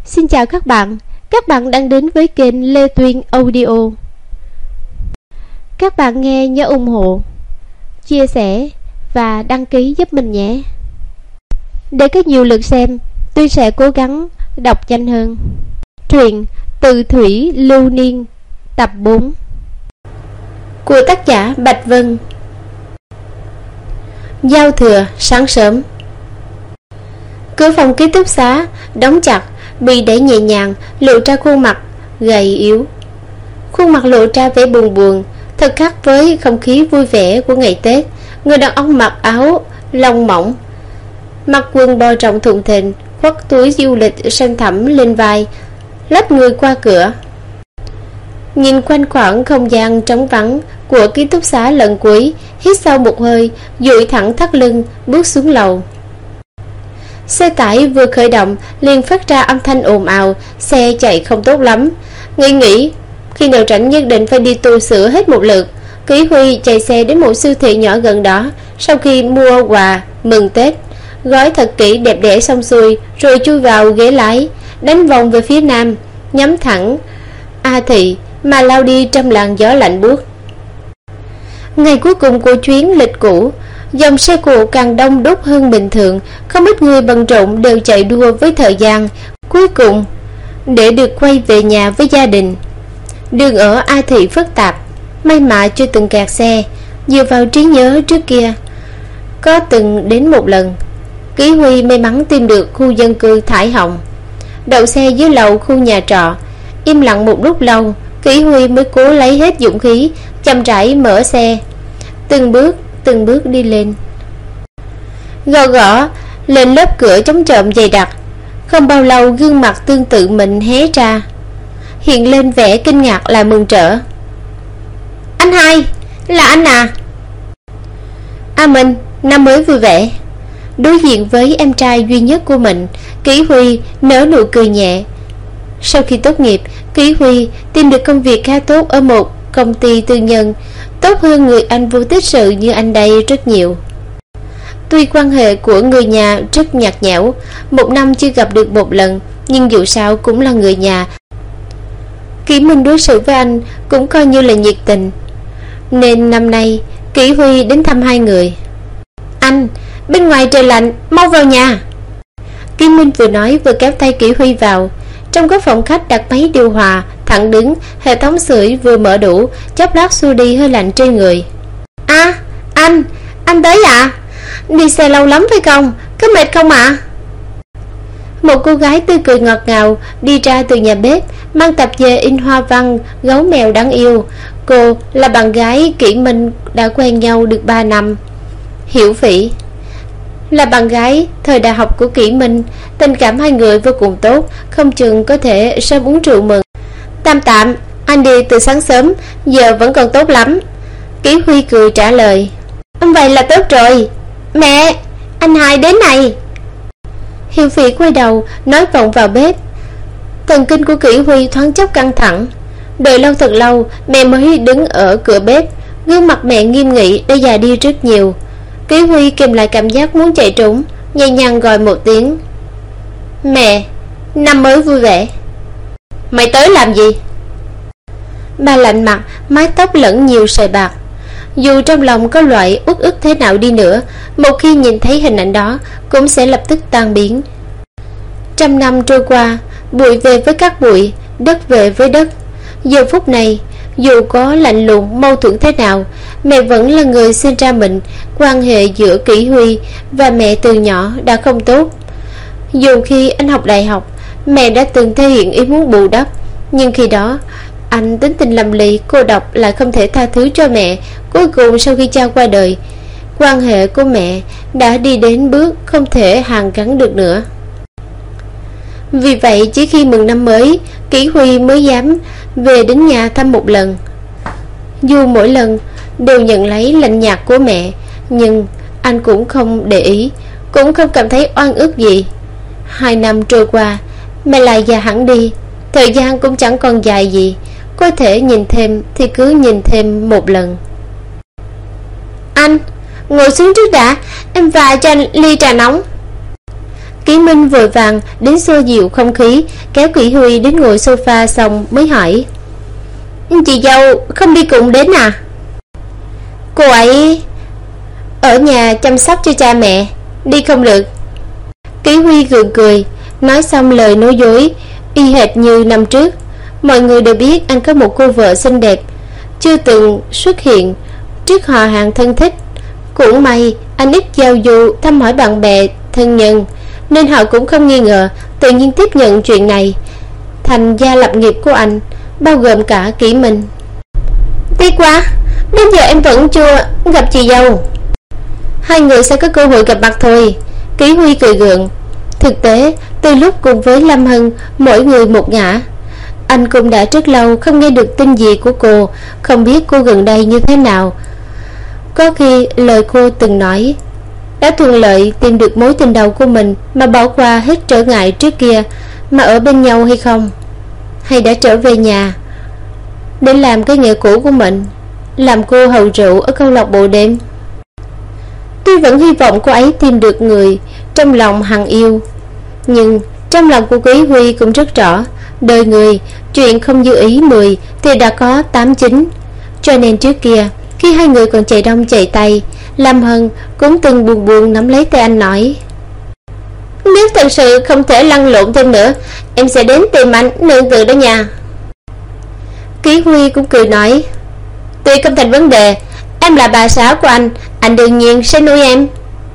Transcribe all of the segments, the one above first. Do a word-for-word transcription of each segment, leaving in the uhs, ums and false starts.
Xin chào các bạn, các bạn đang đến với kênh Lê Tuyên Audio. Các bạn nghe nhớ ủng hộ, chia sẻ và đăng ký giúp mình nhé. Để có nhiều lượt xem, Tuyên sẽ cố gắng đọc nhanh hơn. Truyện Từ Thủy Lưu Niên tập bốn của tác giả Bạch Vân. Giao thừa sáng sớm, cửa phòng ký túc xá đóng chặt, bị đẩy nhẹ nhàng, lộ ra khuôn mặt gầy yếu. Khuôn mặt lộ ra vẻ buồn buồn, thật khác với không khí vui vẻ của ngày Tết. Người đàn ông mặc áo lông mỏng, mặc quần bò rộng thùng thình, khoác túi du lịch xanh thẳm lên vai, lách người qua cửa. Nhìn quanh khoảng không gian trống vắng của ký túc xá lần cuối, hít sâu một hơi, duỗi thẳng thắt lưng, bước xuống lầu. Xe tải vừa khởi động liền phát ra âm thanh ồn ào, xe chạy không tốt lắm. Nghĩ nghĩ khi nào rảnh nhất định phải đi tu sửa hết một lượt. Kỷ Huy chạy xe đến một siêu thị nhỏ gần đó. Sau khi mua quà mừng Tết, gói thật kỹ đẹp đẽ xong xuôi, rồi chui vào ghế lái, đánh vòng về phía nam, nhắm thẳng A Thị mà lao đi trong làn gió lạnh buốt. Ngày cuối cùng của chuyến lịch cũ, dòng xe cộ càng đông đúc hơn bình thường. Không ít người bận rộn đều chạy đua với thời gian cuối cùng để được quay về nhà với gia đình. Đường ở A Thị phức tạp, may mà chưa từng kẹt xe. Dựa vào trí nhớ trước kia có từng đến một lần, Kỷ Huy may mắn tìm được khu dân cư Thải Hồng, đậu xe dưới lầu khu nhà trọ. Im lặng một lúc lâu, Kỷ Huy mới cố lấy hết dũng khí, chậm rãi mở xe, từng bước từng bước đi lên. Gõ gõ lên lớp cửa chống trộm dày đặc. Không bao lâu, gương mặt tương tự mình hé ra, hiện lên vẻ kinh ngạc lại mừng rỡ. Anh hai, là anh à? A Minh, năm mới vui vẻ. Đối diện với em trai duy nhất của mình, Kỷ Huy nở nụ cười nhẹ. Sau khi tốt nghiệp, Kỷ Huy tìm được công việc khá tốt ở một công ty tư nhân, tốt hơn người anh vô tích sự như anh đây rất nhiều. Tuy quan hệ của người nhà rất nhạt nhẽo, một năm chưa gặp được một lần, nhưng dù sao cũng là người nhà. Kỷ Minh đối xử với anh cũng coi như là nhiệt tình, nên năm nay Kỷ Huy đến thăm hai người. Anh, bên ngoài trời lạnh, mau vào nhà. Kỷ Minh vừa nói vừa kéo tay Kỷ Huy vào. Trong cái phòng khách đặt máy điều hòa thẳng đứng, hệ thống sưởi vừa mở đủ, chốc lát xua đi hơi lạnh trên người. A, à, anh, anh tới à? Đi xe lâu lắm phải không? Có mệt không ạ? À? Một cô gái tươi cười ngọt ngào đi ra từ nhà bếp, mang tập về in hoa văn gấu mèo đáng yêu. Cô là bạn gái Kỷ Minh, đã quen nhau được ba năm. Hiểu Phỉ là bạn gái thời đại học của Kỷ Minh, tình cảm hai người vô cùng tốt, không chừng có thể sớm uống rượu mừng. Tạm tạm, anh đi từ sáng sớm, giờ vẫn còn tốt lắm. Kỷ Huy cười trả lời. Vậy là tốt rồi. Mẹ, anh hai đến này. Hiểu Phỉ quay đầu nói vọng vào bếp. Thần kinh của Kỷ Huy thoáng chốc căng thẳng. Đợi lâu thật lâu, mẹ mới đứng ở cửa bếp. Gương mặt mẹ nghiêm nghị đã già đi rất nhiều. Kỷ Huy kìm lại cảm giác muốn chạy trốn, nhẹ nhàng gọi một tiếng. Mẹ, năm mới vui vẻ. Mày tới làm gì? Bà lạnh mặt, mái tóc lẫn nhiều sợi bạc. Dù trong lòng có loại uất ức thế nào đi nữa, một khi nhìn thấy hình ảnh đó cũng sẽ lập tức tan biến. Trăm năm trôi qua, bụi về với các bụi, đất về với đất. Giờ phút này, dù có lạnh lùng mâu thuẫn thế nào, mẹ vẫn là người sinh ra mình. Quan hệ giữa Kỷ Huy và mẹ từ nhỏ đã không tốt. Dù khi anh học đại học, mẹ đã từng thể hiện ý muốn bù đắp, nhưng khi đó anh tính tình lầm lì, cô độc, lại không thể tha thứ cho mẹ. Cuối cùng sau khi cha qua đời, quan hệ của mẹ đã đi đến bước không thể hàn gắn được nữa. Vì vậy chỉ khi mừng năm mới, Kỷ Huy mới dám về đến nhà thăm một lần. Dù mỗi lần đều nhận lấy lạnh nhạt của mẹ, nhưng anh cũng không để ý, cũng không cảm thấy oan ức gì. Hai năm trôi qua, mẹ lại già hẳn đi. Thời gian cũng chẳng còn dài gì, có thể nhìn thêm thì cứ nhìn thêm một lần. Anh, ngồi xuống trước đã, em pha cho anh ly trà nóng. Kỷ Minh vội vàng đến xua dịu không khí, kéo Kỷ Huy đến ngồi sofa xong mới hỏi: Chị dâu không đi cùng đến à? Cô ấy ở nhà chăm sóc cho cha mẹ, đi không được. Kỷ Huy gượng cười, nói xong lời nói dối y hệt như năm trước. Mọi người đều biết anh có một cô vợ xinh đẹp, chưa từng xuất hiện trước họ hàng thân thích. Cũng may anh ít giao du thăm hỏi bạn bè thân nhân, nên họ cũng không nghi ngờ, tự nhiên tiếp nhận chuyện này thành gia lập nghiệp của anh, bao gồm cả Kỷ Minh. Tiếc quá, đến giờ em vẫn chưa gặp chị dâu. Hai người sẽ có cơ hội gặp mặt thôi. Kỷ Huy cười gượng. Thực tế, từ lúc cùng với Lâm Hân mỗi người một ngả, anh cũng đã rất lâu không nghe được tin gì của cô. Không biết cô gần đây như thế nào. Có khi lời cô từng nói đã thuận lợi tìm được mối tình đầu của mình mà bỏ qua hết trở ngại trước kia mà ở bên nhau hay không, hay đã trở về nhà để làm cái nghề cũ của mình, làm cô hầu rượu ở câu lạc bộ đêm. Tuy vẫn hy vọng cô ấy tìm được người trong lòng hằng yêu, nhưng trong lòng của Quý Huy cũng rất rõ, đời người chuyện không như ý mười thì đã có tám chín. Cho nên trước kia khi hai người còn chạy đông chạy tay, Lâm Hân cũng từng buồn buồn nắm lấy tay anh nói: Nếu thật sự không thể lăn lộn thêm nữa, em sẽ đến tìm anh nương tựa đó nha. Kỷ Huy cũng cười nói: Tuy không thành vấn đề, em là bà xã của anh, anh đương nhiên sẽ nuôi em.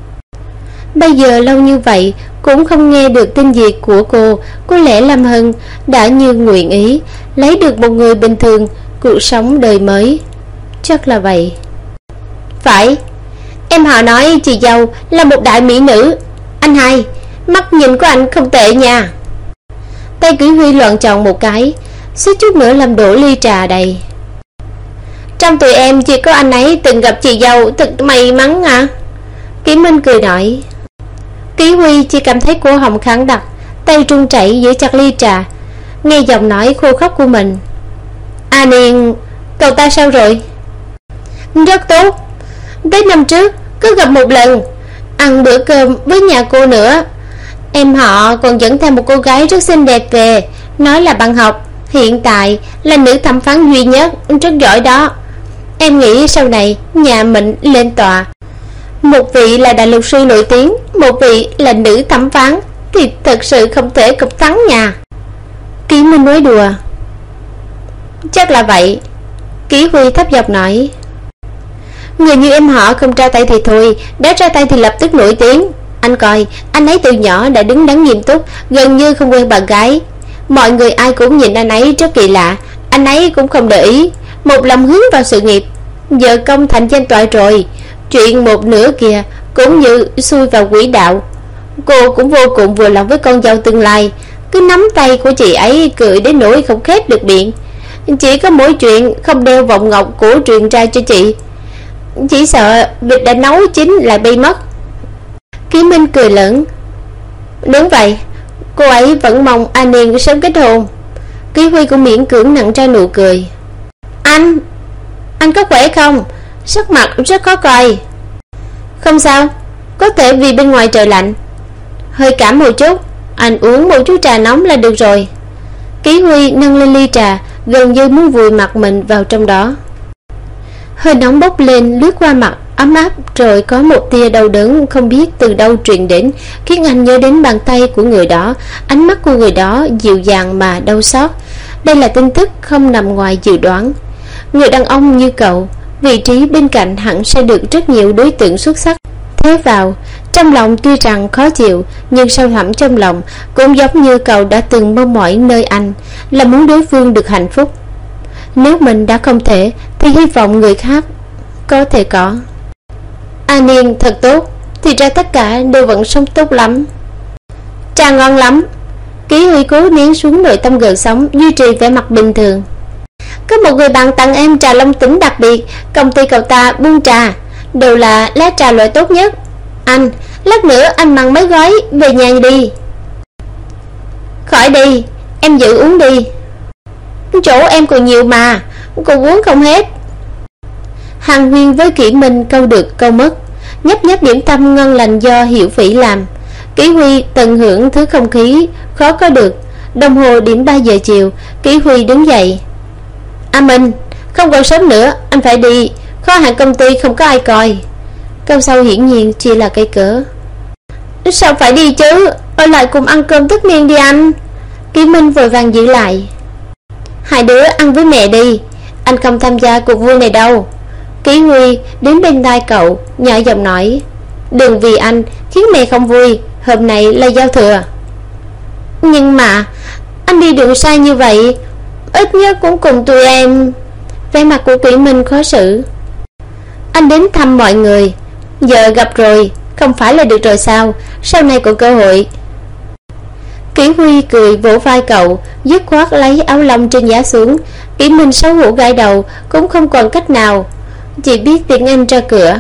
Bây giờ lâu như vậy cũng không nghe được tin gì của cô. Có lẽ Lâm Hân đã như nguyện ý lấy được một người bình thường, cuộc sống đời mới. Chắc là vậy. Phải, em họ nói chị dâu là một đại mỹ nữ. Anh hai, mắt nhìn của anh không tệ nha. Tay Kỷ Huy loạn tròn một cái, suýt chút nữa làm đổ ly trà đầy. Trong tụi em chỉ có anh ấy từng gặp chị dâu, thật may mắn à. Kỷ Minh cười nói. Kỷ Huy chỉ cảm thấy cổ họng khẳng đặc, tay run rẩy giữ chặt ly trà, nghe giọng nói khô khóc của mình. A Niên, cậu ta sao rồi? Rất tốt. Tới năm trước cứ gặp một lần, ăn bữa cơm với nhà cô nữa. Em họ còn dẫn theo một cô gái rất xinh đẹp về, nói là bạn học, hiện tại là nữ thẩm phán duy nhất, rất giỏi đó. Em nghĩ sau này nhà mình lên tòa, một vị là đại luật sư nổi tiếng, một vị là nữ thẩm phán, thì thật sự không thể cục thắng nhà. Kỷ Minh nói đùa. Chắc là vậy. Kỷ Huy thấp giọng nói. Người như em họ không ra tay thì thôi, đã ra tay thì lập tức nổi tiếng. Anh coi, anh ấy từ nhỏ đã đứng đắn nghiêm túc, gần như không quen bạn gái. Mọi người ai cũng nhìn anh ấy rất kỳ lạ. Anh ấy cũng không để ý, một lòng hướng vào sự nghiệp. Giờ công thành danh toại rồi, chuyện một nửa kìa cũng như xuôi vào quỹ đạo. Cô cũng vô cùng vừa lòng với con dâu tương lai, cứ nắm tay của chị ấy cười đến nỗi không khép được miệng. Chỉ có mỗi chuyện không đeo vòng ngọc cổ truyền ra cho chị, chỉ sợ vịt đã nấu chín lại bay mất. Kỷ Minh cười lớn. Đúng vậy, cô ấy vẫn mong An Niên sớm kết hôn. Kỷ Huy cũng miễn cưỡng nặng ra nụ cười. Anh Anh có khỏe không? Sắc mặt rất khó coi. Không sao, có thể vì bên ngoài trời lạnh, hơi cảm một chút. Anh uống một chút trà nóng là được rồi. Kỷ Huy nâng lên ly trà, gần như muốn vùi mặt mình vào trong đó. Hơi nóng bốc lên lướt qua mặt, ấm áp, rồi có một tia đau đớn không biết từ đâu truyền đến, khiến anh nhớ đến bàn tay của người đó, ánh mắt của người đó dịu dàng mà đau xót. Đây là tin tức không nằm ngoài dự đoán. Người đàn ông như cậu, vị trí bên cạnh hẳn sẽ được rất nhiều đối tượng xuất sắc thế vào. Trong lòng tuy rằng khó chịu, nhưng sâu thẳm trong lòng cũng giống như cậu đã từng mong mỏi nơi anh, là muốn đối phương được hạnh phúc. Nếu mình đã không thể, thì hy vọng người khác có thể có. An Niên thật tốt, thì ra tất cả đều vẫn sống tốt lắm. Trà ngon lắm. Kỷ Huy cố nén xuống nội tâm gợn sóng, duy trì vẻ mặt bình thường. Có một người bạn tặng em trà Long Tỉnh đặc biệt, công ty cậu ta buôn trà, đều là lá trà loại tốt nhất. Anh, lát nữa anh mang mấy gói về nhà đi. Khỏi đi, em giữ uống đi. Chỗ em còn nhiều mà, cô uống không hết. Hàn Huyên với Kỷ Minh câu được câu mất, nhấp nhấp điểm tâm ngon lành do Hiểu Phỉ làm. Kỷ Huy tận hưởng thứ không khí khó có được. Đồng hồ điểm ba giờ chiều. Kỷ Huy đứng dậy. A Minh, không còn sớm nữa, anh phải đi. Kho hàng công ty không có ai coi. Câu sau hiển nhiên chỉ là cây cớ. Sao phải đi chứ, ở lại cùng ăn cơm tất niên đi anh. Kỷ Minh vội vàng giữ lại. Hai đứa ăn với mẹ đi, anh không tham gia cuộc vui này đâu. Kỷ Huy đến bên tai cậu nhỏ giọng nói. Đừng vì anh khiến mẹ không vui, hôm nay là giao thừa. Nhưng mà anh đi đường xa như vậy, ít nhất cũng cùng tụi em. Vẻ mặt của Kỷ Minh khó xử. Anh đến thăm mọi người, giờ gặp rồi không phải là được rồi sao? Sau này có cơ hội. Kỷ Huy cười vỗ vai cậu, dứt khoát lấy áo lông trên giá xuống. Kỷ Minh xấu hổ gãi đầu, cũng không còn cách nào, chỉ biết tiễn anh ra cửa.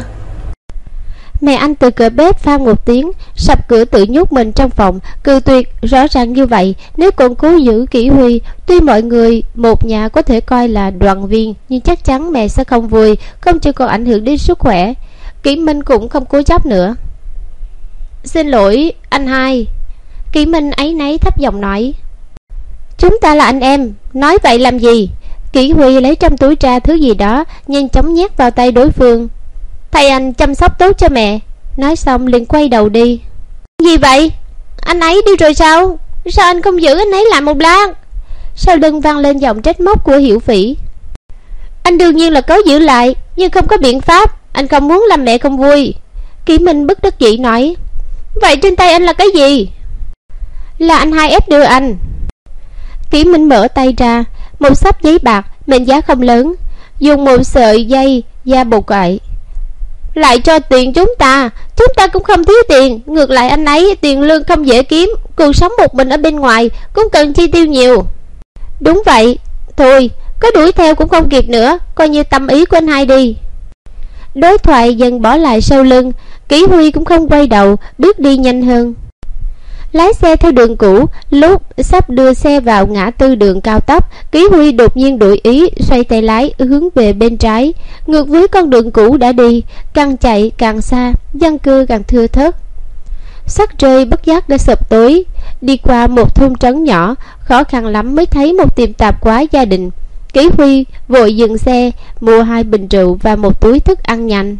Mẹ anh từ cửa bếp pha một tiếng, sập cửa tự nhốt mình trong phòng, cự tuyệt rõ ràng như vậy. Nếu còn cố giữ Kỷ Huy, tuy mọi người một nhà có thể coi là đoàn viên, nhưng chắc chắn mẹ sẽ không vui, không chỉ còn ảnh hưởng đến sức khỏe. Kỷ Minh cũng không cố chấp nữa. Xin lỗi anh hai. Kỷ Minh áy náy thấp giọng nói. Chúng ta là anh em, nói vậy làm gì? Kỷ Huy lấy trong túi ra thứ gì đó, nhanh chóng nhét vào tay đối phương. Thầy anh chăm sóc tốt cho mẹ. Nói xong liền quay đầu đi. Gì vậy? Anh ấy đi rồi sao? Sao anh không giữ anh ấy lại một lát? Sau lưng vang lên giọng trách móc của Hiểu Phỉ. Anh đương nhiên là có giữ lại, nhưng không có biện pháp. Anh không muốn làm mẹ không vui. Kỷ Minh bất đắc dĩ nói. Vậy trên tay anh là cái gì? Là anh hai ép đưa anh. Kỷ Minh mở tay ra, một xấp giấy bạc mệnh giá không lớn, dùng một sợi dây da bột quậy. Lại cho tiền chúng ta, chúng ta cũng không thiếu tiền. Ngược lại anh ấy tiền lương không dễ kiếm, cuộc sống một mình ở bên ngoài cũng cần chi tiêu nhiều. Đúng vậy. Thôi, có đuổi theo cũng không kịp nữa, coi như tâm ý của anh hai đi. Đối thoại dần bỏ lại sau lưng. Kỷ Huy cũng không quay đầu, bước đi nhanh hơn. Lái xe theo đường cũ. Lúc sắp đưa xe vào ngã tư đường cao tốc, Kỷ Huy đột nhiên đổi ý, xoay tay lái hướng về bên trái, ngược với con đường cũ đã đi. Càng chạy càng xa, dân cư càng thưa thớt. Sắc trời bất giác đã sập tối. Đi qua một thôn trấn nhỏ, khó khăn lắm mới thấy một tiệm tạp hóa gia đình. Kỷ Huy vội dừng xe, mua hai bình rượu và một túi thức ăn nhanh.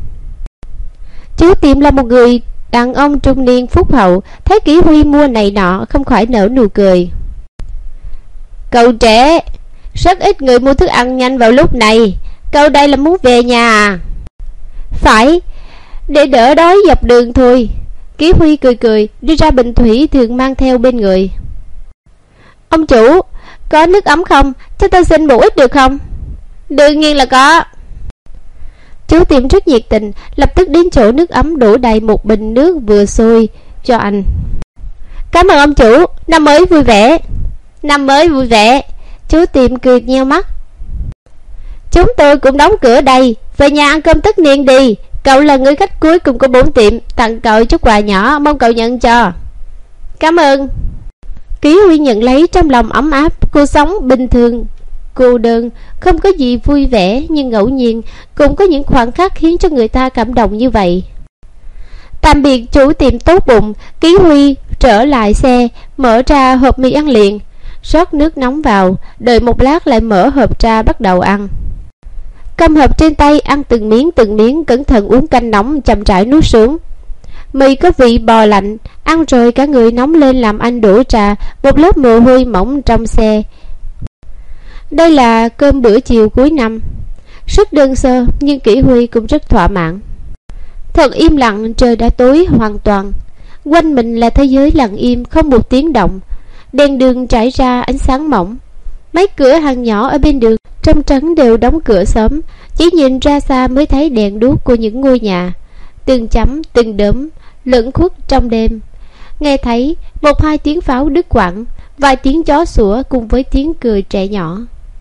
Chủ tiệm là một người đàn ông trung niên phúc hậu, thấy Kỷ Huy mua này nọ không khỏi nở nụ cười. Cậu trẻ, rất ít người mua thức ăn nhanh vào lúc này. Cậu đây là muốn về nhà à? Phải, để đỡ đói dọc đường thôi. Kỷ Huy cười cười, đưa ra bình thủy thường mang theo bên người. Ông chủ, có nước ấm không? Cho tôi xin một ít được không? Đương nhiên là có. Chú tiệm rất nhiệt tình, lập tức đến chỗ nước ấm đổ đầy một bình nước vừa sôi cho anh. Cảm ơn ông chủ, năm mới vui vẻ. Năm mới vui vẻ. Chú tiệm cười nheo mắt. Chúng tôi cũng đóng cửa đây, về nhà ăn cơm tất niên đi. Cậu là người khách cuối cùng của bốn tiệm, tặng cậu chút quà nhỏ, mong cậu nhận cho. Cảm ơn. Kỷ Huy nhận lấy trong lòng ấm áp. Cuộc sống bình thường cô đơn, không có gì vui vẻ, nhưng ngẫu nhiên cũng có những khoảnh khắc khiến cho người ta cảm động như vậy. Tạm biệt chủ tiệm tốt bụng, Kỷ Huy trở lại xe, mở ra hộp mì ăn liền, rót nước nóng vào, đợi một lát lại mở hộp ra bắt đầu ăn. Cầm hộp trên tay ăn từng miếng từng miếng, cẩn thận uống canh nóng, chậm rãi nuốt xuống. Mì có vị bò lạnh, ăn rồi cả người nóng lên làm anh đổ trà, một lớp mồ hôi mỏng trong xe. Đây là cơm bữa chiều cuối năm, rất đơn sơ nhưng Kỷ Huy cũng rất thỏa mãn. Thật im lặng, trời đã tối hoàn toàn. Quanh mình là thế giới lặng im, không một tiếng động. Đèn đường trải ra ánh sáng mỏng. Mấy cửa hàng nhỏ ở bên đường trong trấn đều đóng cửa sớm, chỉ nhìn ra xa mới thấy đèn đuốc của những ngôi nhà, từng chấm từng đốm lẫn khuất trong đêm. Nghe thấy một hai tiếng pháo đứt quãng, vài tiếng chó sủa cùng với tiếng cười trẻ nhỏ.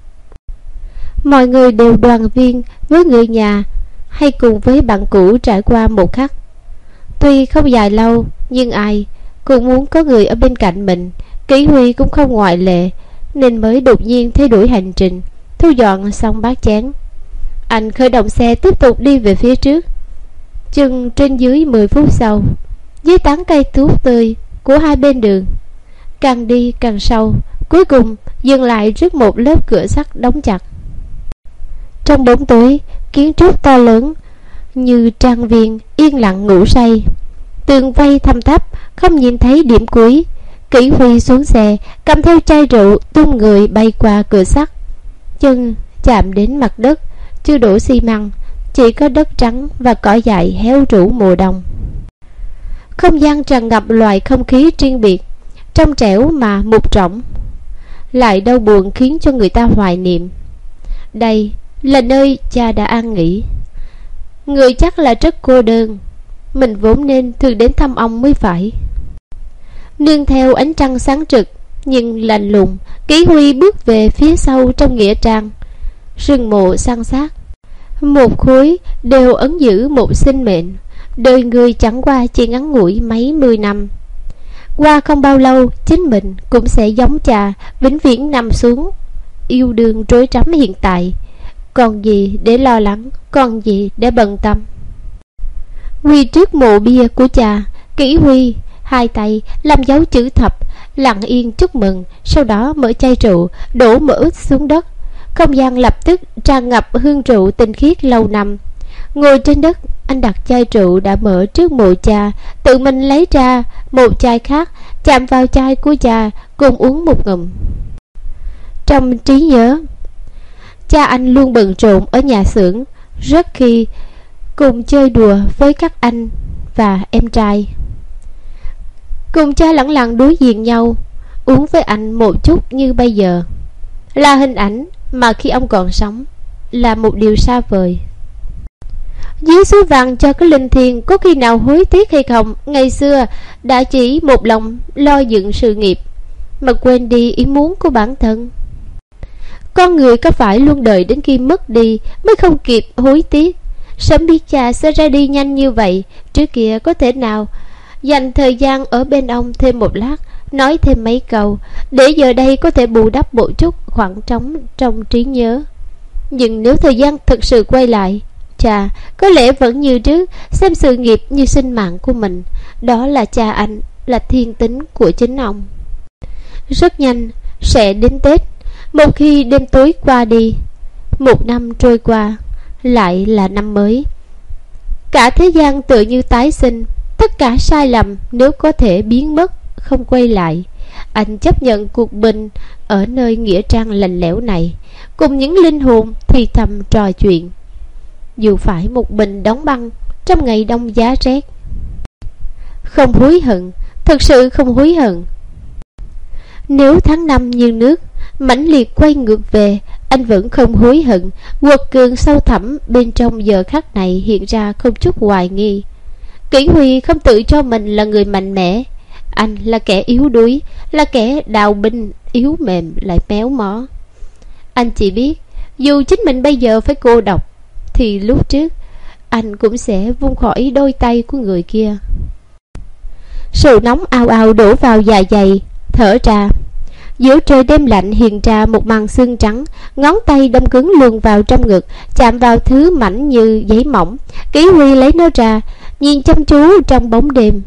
Mọi người đều đoàn viên với người nhà hay cùng với bạn cũ trải qua một khắc. Tuy không dài lâu, nhưng ai cũng muốn có người ở bên cạnh mình. Kỷ Huy cũng không ngoại lệ, nên mới đột nhiên thay đổi hành trình. Thu dọn xong bát chén, anh khởi động xe tiếp tục đi về phía trước. Chừng trên dưới mười phút sau, dưới tán cây tuốt tươi của hai bên đường. Càng đi càng sâu, cuối cùng dừng lại trước một lớp cửa sắt đóng chặt. Trong bóng tối, kiến trúc to lớn như trang viên yên lặng ngủ say. Tường vây thâm thấp, không nhìn thấy điểm cuối. Kỷ Huy xuống xe, cầm theo chai rượu, tung người bay qua cửa sắt. Chân chạm đến mặt đất, chưa đổ xi măng, chỉ có đất trắng và cỏ dại héo rũ mùa đông. Không gian tràn ngập loại không khí riêng biệt, trong trẻo mà mục rỗng, lại đau buồn khiến cho người ta hoài niệm. Đây là nơi cha đã an nghỉ. Người chắc là rất cô đơn. Mình vốn nên thường đến thăm ông mới phải. Nương theo ánh trăng sáng trực nhưng lạnh lùng, Kỷ Huy bước về phía sau trong nghĩa trang. Rừng mộ san sát, một khối đều ấn giữ một sinh mệnh. Đời người chẳng qua chỉ ngắn ngủi mấy mươi năm. Qua không bao lâu, chính mình cũng sẽ giống cha, vĩnh viễn nằm xuống, yêu đương rối rắm hiện tại. Còn gì để lo lắng, còn gì để bận tâm. Quy trước mộ bia của cha, Kỷ Huy hai tay làm dấu chữ thập, lặng yên chúc mừng. Sau đó mở chai rượu, đổ một ít xuống đất. Không gian lập tức tràn ngập hương rượu tinh khiết lâu năm. Ngồi trên đất, anh đặt chai rượu đã mở trước mộ cha, tự mình lấy ra một chai khác, chạm vào chai của cha, cùng uống một ngụm. Trong trí nhớ, cha anh luôn bận rộn ở nhà xưởng, rất khi cùng chơi đùa với các anh và em trai. Cùng cha lẳng lặng đối diện nhau, uống với anh một chút như bây giờ, là hình ảnh mà khi ông còn sống là một điều xa vời. Dưới suối vàng cho cái linh thiêng, có khi nào hối tiếc hay không? Ngày xưa đã chỉ một lòng lo dựng sự nghiệp mà quên đi ý muốn của bản thân. Con người có phải luôn đợi đến khi mất đi mới không kịp hối tiếc? Sớm biết cha sẽ ra đi nhanh như vậy, trước kia có thể nào dành thời gian ở bên ông thêm một lát, nói thêm mấy câu, để giờ đây có thể bù đắp một chút khoảng trống trong trí nhớ. Nhưng nếu thời gian thực sự quay lại, cha có lẽ vẫn như trước, xem sự nghiệp như sinh mạng của mình. Đó là cha anh, là thiên tính của chính ông. Rất nhanh sẽ đến Tết. Một khi đêm tối qua đi, một năm trôi qua, lại là năm mới. Cả thế gian tự như tái sinh. Tất cả sai lầm nếu có thể biến mất, không quay lại. Anh chấp nhận cuộc bình ở nơi nghĩa trang lạnh lẽo này, cùng những linh hồn thì thầm trò chuyện. Dù phải một mình đóng băng trong ngày đông giá rét. Không hối hận, thật sự không hối hận. Nếu tháng năm như nước mãnh liệt quay ngược về, anh vẫn không hối hận. Quật cường sâu thẳm bên trong giờ khắc này hiện ra không chút hoài nghi. Kỷ Huy không tự cho mình là người mạnh mẽ. Anh là kẻ yếu đuối, là kẻ đào binh, yếu mềm lại méo mó. Anh chỉ biết, dù chính mình bây giờ phải cô độc, thì lúc trước anh cũng sẽ vung khỏi đôi tay của người kia. Sự nóng ao ao đổ vào dạ dày, thở ra. Giữa trời đêm lạnh hiện ra một màn xương trắng. Ngón tay đông cứng luồn vào trong ngực, chạm vào thứ mảnh như giấy mỏng. Kỷ Huy lấy nó ra, nhìn chăm chú trong bóng đêm.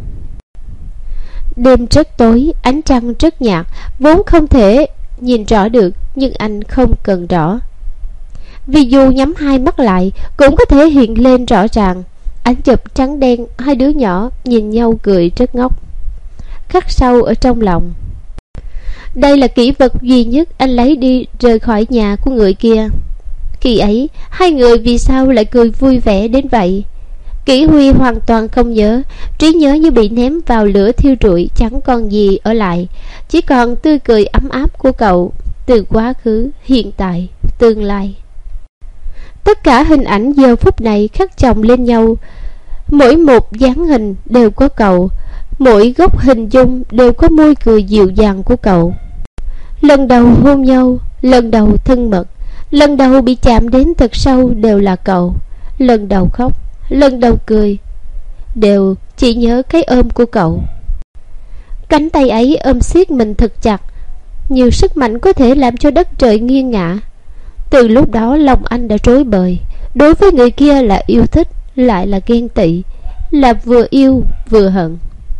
Đêm rất tối, ánh trăng rất nhạt, vốn không thể nhìn rõ được, nhưng anh không cần rõ. Vì dù nhắm hai mắt lại cũng có thể hiện lên rõ ràng. Ảnh chụp trắng đen, hai đứa nhỏ nhìn nhau cười rất ngốc, khắc sâu ở trong lòng. Đây là kỷ vật duy nhất anh lấy đi rời khỏi nhà của người kia. Khi ấy, hai người vì sao lại cười vui vẻ đến vậy? Kỷ Huy hoàn toàn không nhớ. Trí nhớ như bị ném vào lửa thiêu rụi, chẳng còn gì ở lại, chỉ còn tươi cười ấm áp của cậu, từ quá khứ, hiện tại, tương lai. Tất cả hình ảnh giờ phút này khắc chồng lên nhau. Mỗi một dáng hình đều có cậu, mỗi góc hình dung đều có môi cười dịu dàng của cậu. Lần đầu hôn nhau, lần đầu thân mật, lần đầu bị chạm đến thật sâu đều là cậu. Lần đầu khóc, lần đầu cười, đều chỉ nhớ cái ôm của cậu. Cánh tay ấy ôm siết mình thật chặt, nhiều sức mạnh có thể làm cho đất trời nghiêng ngả. Từ lúc đó lòng anh đã rối bời. Đối với người kia là yêu thích, lại là ghen tị, là vừa yêu vừa hận.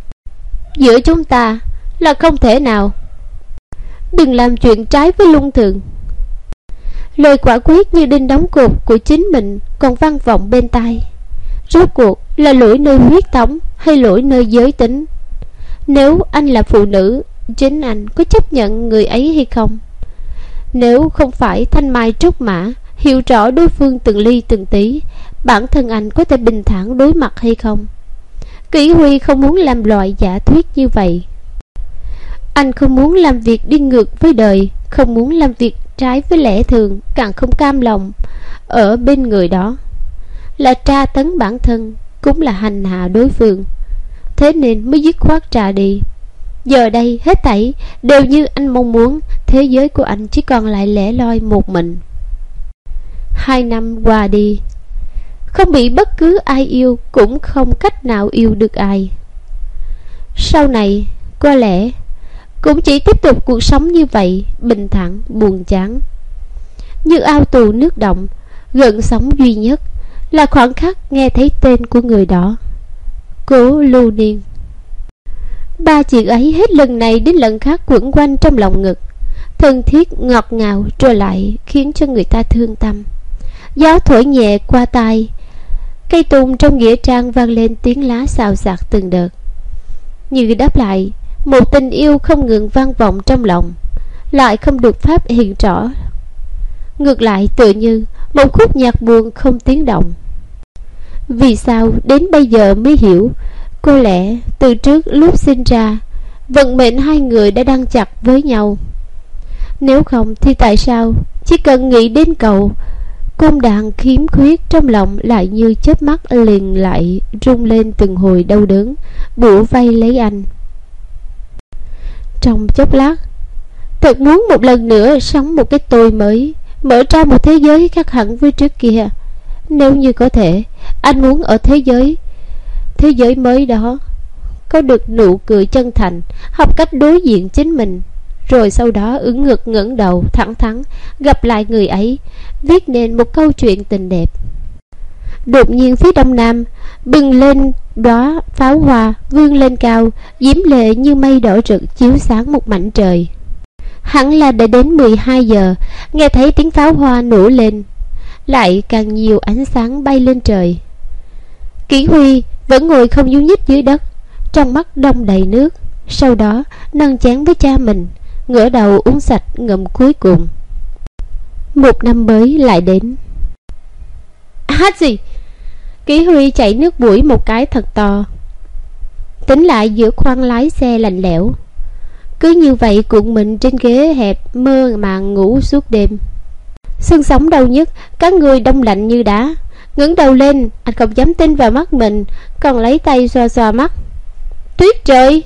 giữa chúng ta là không thể nào. Đừng làm chuyện trái với luân thường. Lời quả quyết như đinh đóng cột của chính mình còn vang vọng bên tai. Rốt cuộc là lỗi nơi huyết thống hay lỗi nơi giới tính? Nếu anh là phụ nữ, chính anh có chấp nhận người ấy hay không? Nếu không phải thanh mai trúc mã, hiểu rõ đối phương từng ly từng tí, bản thân anh có thể bình thản đối mặt hay không? Kỷ Huy không muốn làm loại giả thuyết như vậy. Anh không muốn làm việc đi ngược với đời, không muốn làm việc trái với lẽ thường, càng không cam lòng ở bên người đó. Là tra tấn bản thân, cũng là hành hạ đối phương. Thế nên mới dứt khoát trả đi. Giờ đây hết thảy đều như anh mong muốn. Thế giới của anh chỉ còn lại lẻ loi một mình. Hai năm qua đi, không bị bất cứ ai yêu, cũng không cách nào yêu được ai. Sau này có lẽ cũng chỉ tiếp tục cuộc sống như vậy, bình thản, buồn chán. Như ao tù nước động, gợn sóng duy nhất là khoảng khắc nghe thấy tên của người đó, Cố Lưu Niên. Ba chuyện ấy hết lần này đến lần khác quẩn quanh trong lòng ngực, thân thiết ngọt ngào, rồi lại khiến cho người ta thương tâm. Gió thổi nhẹ qua tai, cây tùng trong nghĩa trang vang lên tiếng lá xào xạc từng đợt, như đáp lại một tình yêu không ngừng vang vọng trong lòng, lại không được pháp hiện rõ. Ngược lại tựa như một khúc nhạc buồn không tiếng động. Vì sao đến bây giờ mới hiểu, có lẽ từ trước lúc sinh ra, vận mệnh hai người đã đan chặt với nhau. Nếu không thì tại sao chỉ cần nghĩ đến cậu, cung đàn khiếm khuyết trong lòng lại như chớp mắt liền lại rung lên từng hồi đau đớn, bủa vây lấy anh. Trong chốc lát, thật muốn một lần nữa sống một cái tôi mới, mở ra một thế giới khác hẳn với trước kia. Nếu như có thể, anh muốn ở thế giới Thế giới mới đó có được nụ cười chân thành, học cách đối diện chính mình, rồi sau đó ưỡn ngực ngẩng đầu thẳng thắn gặp lại người ấy, viết nên một câu chuyện tình đẹp. Đột nhiên phía đông nam bừng lên đóa pháo hoa vươn lên cao, diễm lệ như mây đỏ rực chiếu sáng một mảnh trời. Hẳn là đã đến mười hai giờ, nghe thấy tiếng pháo hoa nổ lên, lại càng nhiều ánh sáng bay lên trời. Kỷ Huy vẫn ngồi không nhúc nhích dưới đất, trong mắt đong đầy nước. Sau đó nâng chén với cha mình, ngửa đầu uống sạch ngụm cuối cùng. Một năm mới lại đến. Hát gì? Kỷ Huy chảy nước mũi một cái thật to. Tính lại giữa khoang lái xe lạnh lẽo, cứ như vậy cuộn mình trên ghế hẹp, mơ màng ngủ suốt đêm. Xương sống đau nhức, các người đông lạnh như đá. Ngẩng đầu lên, anh không dám tin vào mắt mình, còn lấy tay xoa xoa mắt. Tuyết trời!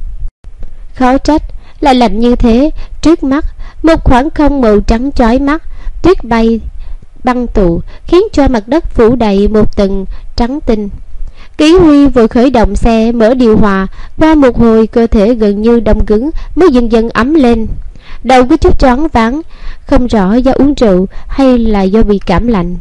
Khó trách là lạnh như thế. Trước mắt một khoảng không màu trắng chói mắt, tuyết bay băng tụ, khiến cho mặt đất phủ đầy một tầng trắng tinh. Kỷ Huy vội khởi động xe, mở điều hòa. Qua một hồi cơ thể gần như đông cứng mới dần dần ấm lên. Đầu có chút choáng váng, không rõ do uống rượu hay là do bị cảm lạnh.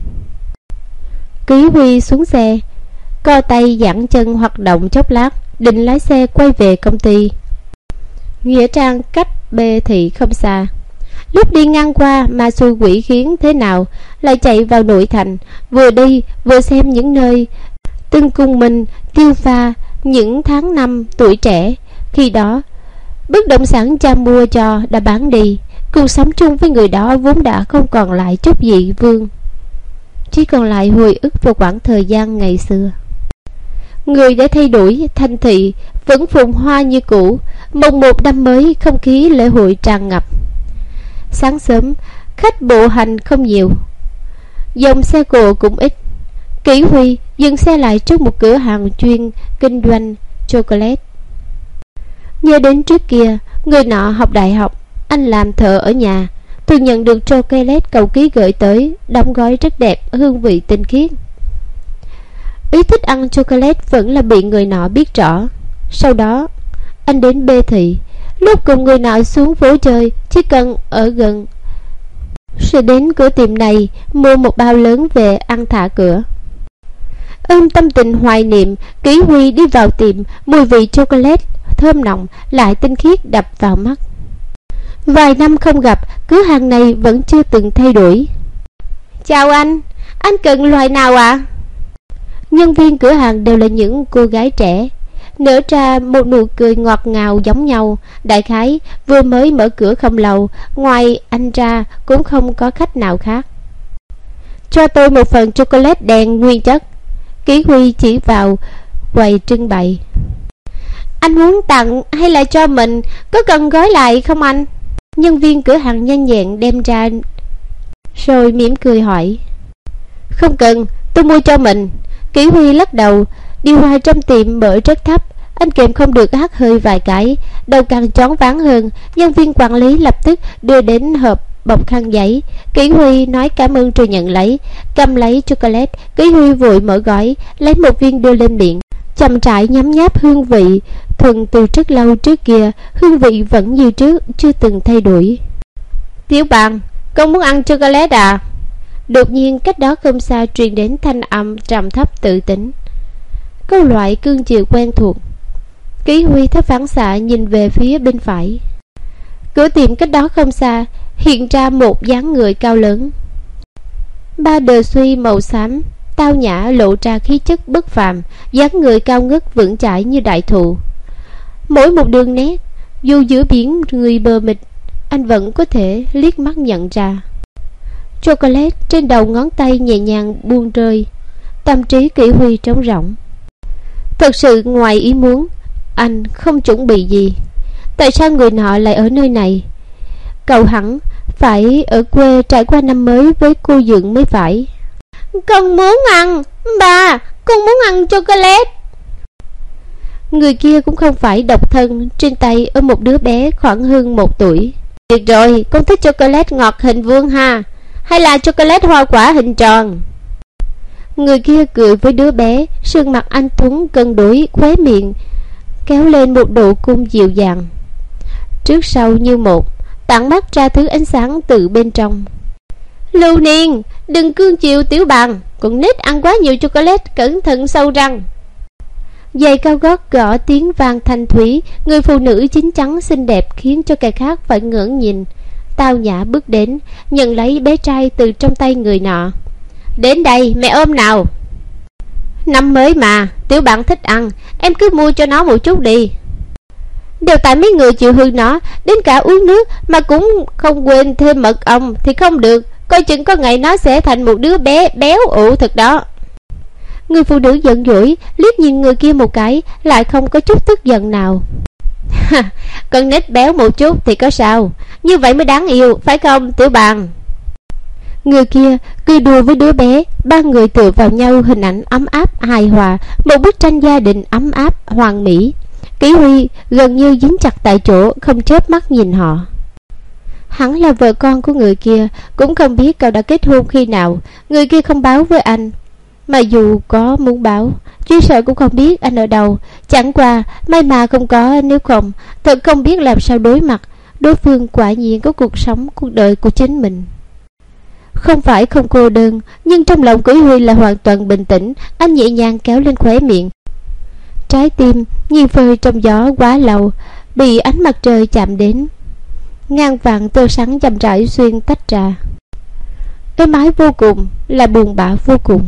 Kỷ Huy xuống xe, co tay giãn chân hoạt động chốc lát, định lái xe quay về công ty. Nghĩa trang cách Bê Thị không xa. Lúc đi ngang qua mà xui quỷ khiến thế nào lại chạy vào nội thành, vừa đi vừa xem những nơi từng cùng mình tiêu pha những tháng năm tuổi trẻ. Khi đó bất động sản cha mua cho đã bán đi, cuộc sống chung với người đó vốn đã không còn lại chút gì vương, chỉ còn lại hồi ức vào quãng thời gian ngày xưa. Người đã thay đổi, thành thị vẫn phồn hoa như cũ. Mồng một năm mới, không khí lễ hội tràn ngập. Sáng sớm khách bộ hành không nhiều, dòng xe cộ cũng ít. Kỷ Huy dừng xe lại trước một cửa hàng chuyên kinh doanh chocolate. Nhớ đến trước kia, người nọ học đại học, anh làm thợ ở nhà, thường nhận được chocolate cậu ký gửi tới, đóng gói rất đẹp, hương vị tinh khiết. Ý thích ăn chocolate vẫn là bị người nọ biết rõ. Sau đó anh đến Bê Thị, lúc cùng người nọ xuống phố chơi, chỉ cần ở gần sẽ đến cửa tiệm này mua một bao lớn về ăn thả cửa. Ôm tâm tình hoài niệm, Kỷ Huy đi vào tiệm. Mùi vị chocolate thơm nồng lại tinh khiết đập vào mắt. Vài năm không gặp, cửa hàng này vẫn chưa từng thay đổi. Chào anh, anh cần loại nào ạ? À? Nhân viên cửa hàng đều là những cô gái trẻ, nở ra một nụ cười ngọt ngào giống nhau. Đại khái vừa mới mở cửa không lâu, ngoài anh ra cũng không có khách nào khác. Cho tôi một phần chocolate đen nguyên chất. Ký Huy chỉ vào quầy trưng bày. Anh muốn tặng hay là cho mình? Có cần gói lại không anh? Nhân viên cửa hàng nhanh nhẹn đem ra rồi mỉm cười hỏi. Không cần, tôi mua cho mình. Kỷ Huy lắc đầu. Điều hòa trong tiệm mở rất thấp, anh kèm không được hắt hơi vài cái, đầu càng choáng váng hơn. Nhân viên quản lý lập tức đưa đến hộp bọc khăn giấy. Kỷ Huy nói cảm ơn rồi nhận lấy. Cầm lấy chocolate, Kỷ Huy vội mở gói, lấy một viên đưa lên miệng, chậm rãi nhấm nháp hương vị thuần từ rất lâu trước kia. Hương vị vẫn như trước, chưa từng thay đổi. Tiểu Bằng, con muốn ăn chocolate à? Đột nhiên cách đó không xa truyền đến thanh âm trầm thấp tự tính, có loại cương chiều quen thuộc. Kỷ Huy theo phản xạ nhìn về phía bên phải. Cửa tiệm cách đó không xa hiện ra một dáng người cao lớn, ba đờ suy màu xám, tao nhã lộ ra khí chất bất phàm. Dáng người cao ngất vững chãi như đại thụ, mỗi một đường nét dù giữa biển người bờ mịt, anh vẫn có thể liếc mắt nhận ra. Chocolate trên đầu ngón tay nhẹ nhàng buông rơi. Tâm trí Kỷ Huy trống rỗng. Thật sự ngoài ý muốn, anh không chuẩn bị gì. Tại sao người nọ lại ở nơi này? Cậu hẳn phải ở quê trải qua năm mới với cô Dượng mới phải. Con muốn ăn, bà, con muốn ăn chocolate. Người kia cũng không phải độc thân, trên tay ôm một đứa bé khoảng hơn một tuổi. Được rồi, con thích chocolate ngọt hình vuông ha, hay là chocolate hoa quả hình tròn? Người kia cười với đứa bé, sườn mặt anh tuấn cân đối, khóe miệng kéo lên một độ cung dịu dàng, trước sau như một, tản mắt ra thứ ánh sáng từ bên trong. Lưu Niên, đừng cương chiều Tiểu Bằng, con nít ăn quá nhiều chocolate, cẩn thận sâu răng. Giày cao gót gõ tiếng vang thanh thúy. Người phụ nữ chín chắn xinh đẹp khiến cho kẻ khác phải ngưỡng nhìn. Tao nhã bước đến, nhận lấy bé trai từ trong tay người nọ. Đến đây, mẹ ôm nào. Năm mới mà, Tiểu Bằng thích ăn, em cứ mua cho nó một chút đi. Đều tại mấy người chịu hư nó, đến cả uống nước mà cũng không quên thêm mật ong thì không được. Coi chừng có ngày nó sẽ thành một đứa bé béo ụ thật đó. Người phụ nữ giận dỗi liếc nhìn người kia một cái, lại không có chút tức giận nào. Con nít béo một chút thì có sao, như vậy mới đáng yêu, phải không Tiểu Bằng? Người kia cười đùa với đứa bé. Ba người tựa vào nhau, hình ảnh ấm áp hài hòa, một bức tranh gia đình ấm áp hoàn mỹ. Kỷ Huy gần như dính chặt tại chỗ, không chớp mắt nhìn họ. Hắn là vợ con của người kia, cũng không biết cậu đã kết hôn khi nào. Người kia không báo với anh, mà dù có muốn báo, chỉ sợ cũng không biết anh ở đâu. Chẳng qua may mà không có, nếu không thật không biết làm sao đối mặt. Đối phương quả nhiên có cuộc sống, cuộc đời của chính mình. Không phải không cô đơn, nhưng trong lòng Kỷ Huy là hoàn toàn bình tĩnh. Anh nhẹ nhàng kéo lên khóe miệng. Trái tim như phơi trong gió quá lâu, bị ánh mặt trời chạm đến. Ngang vàng tơ sáng chậm rãi xuyên tách ra, êm ái vô cùng, là buồn bã vô cùng.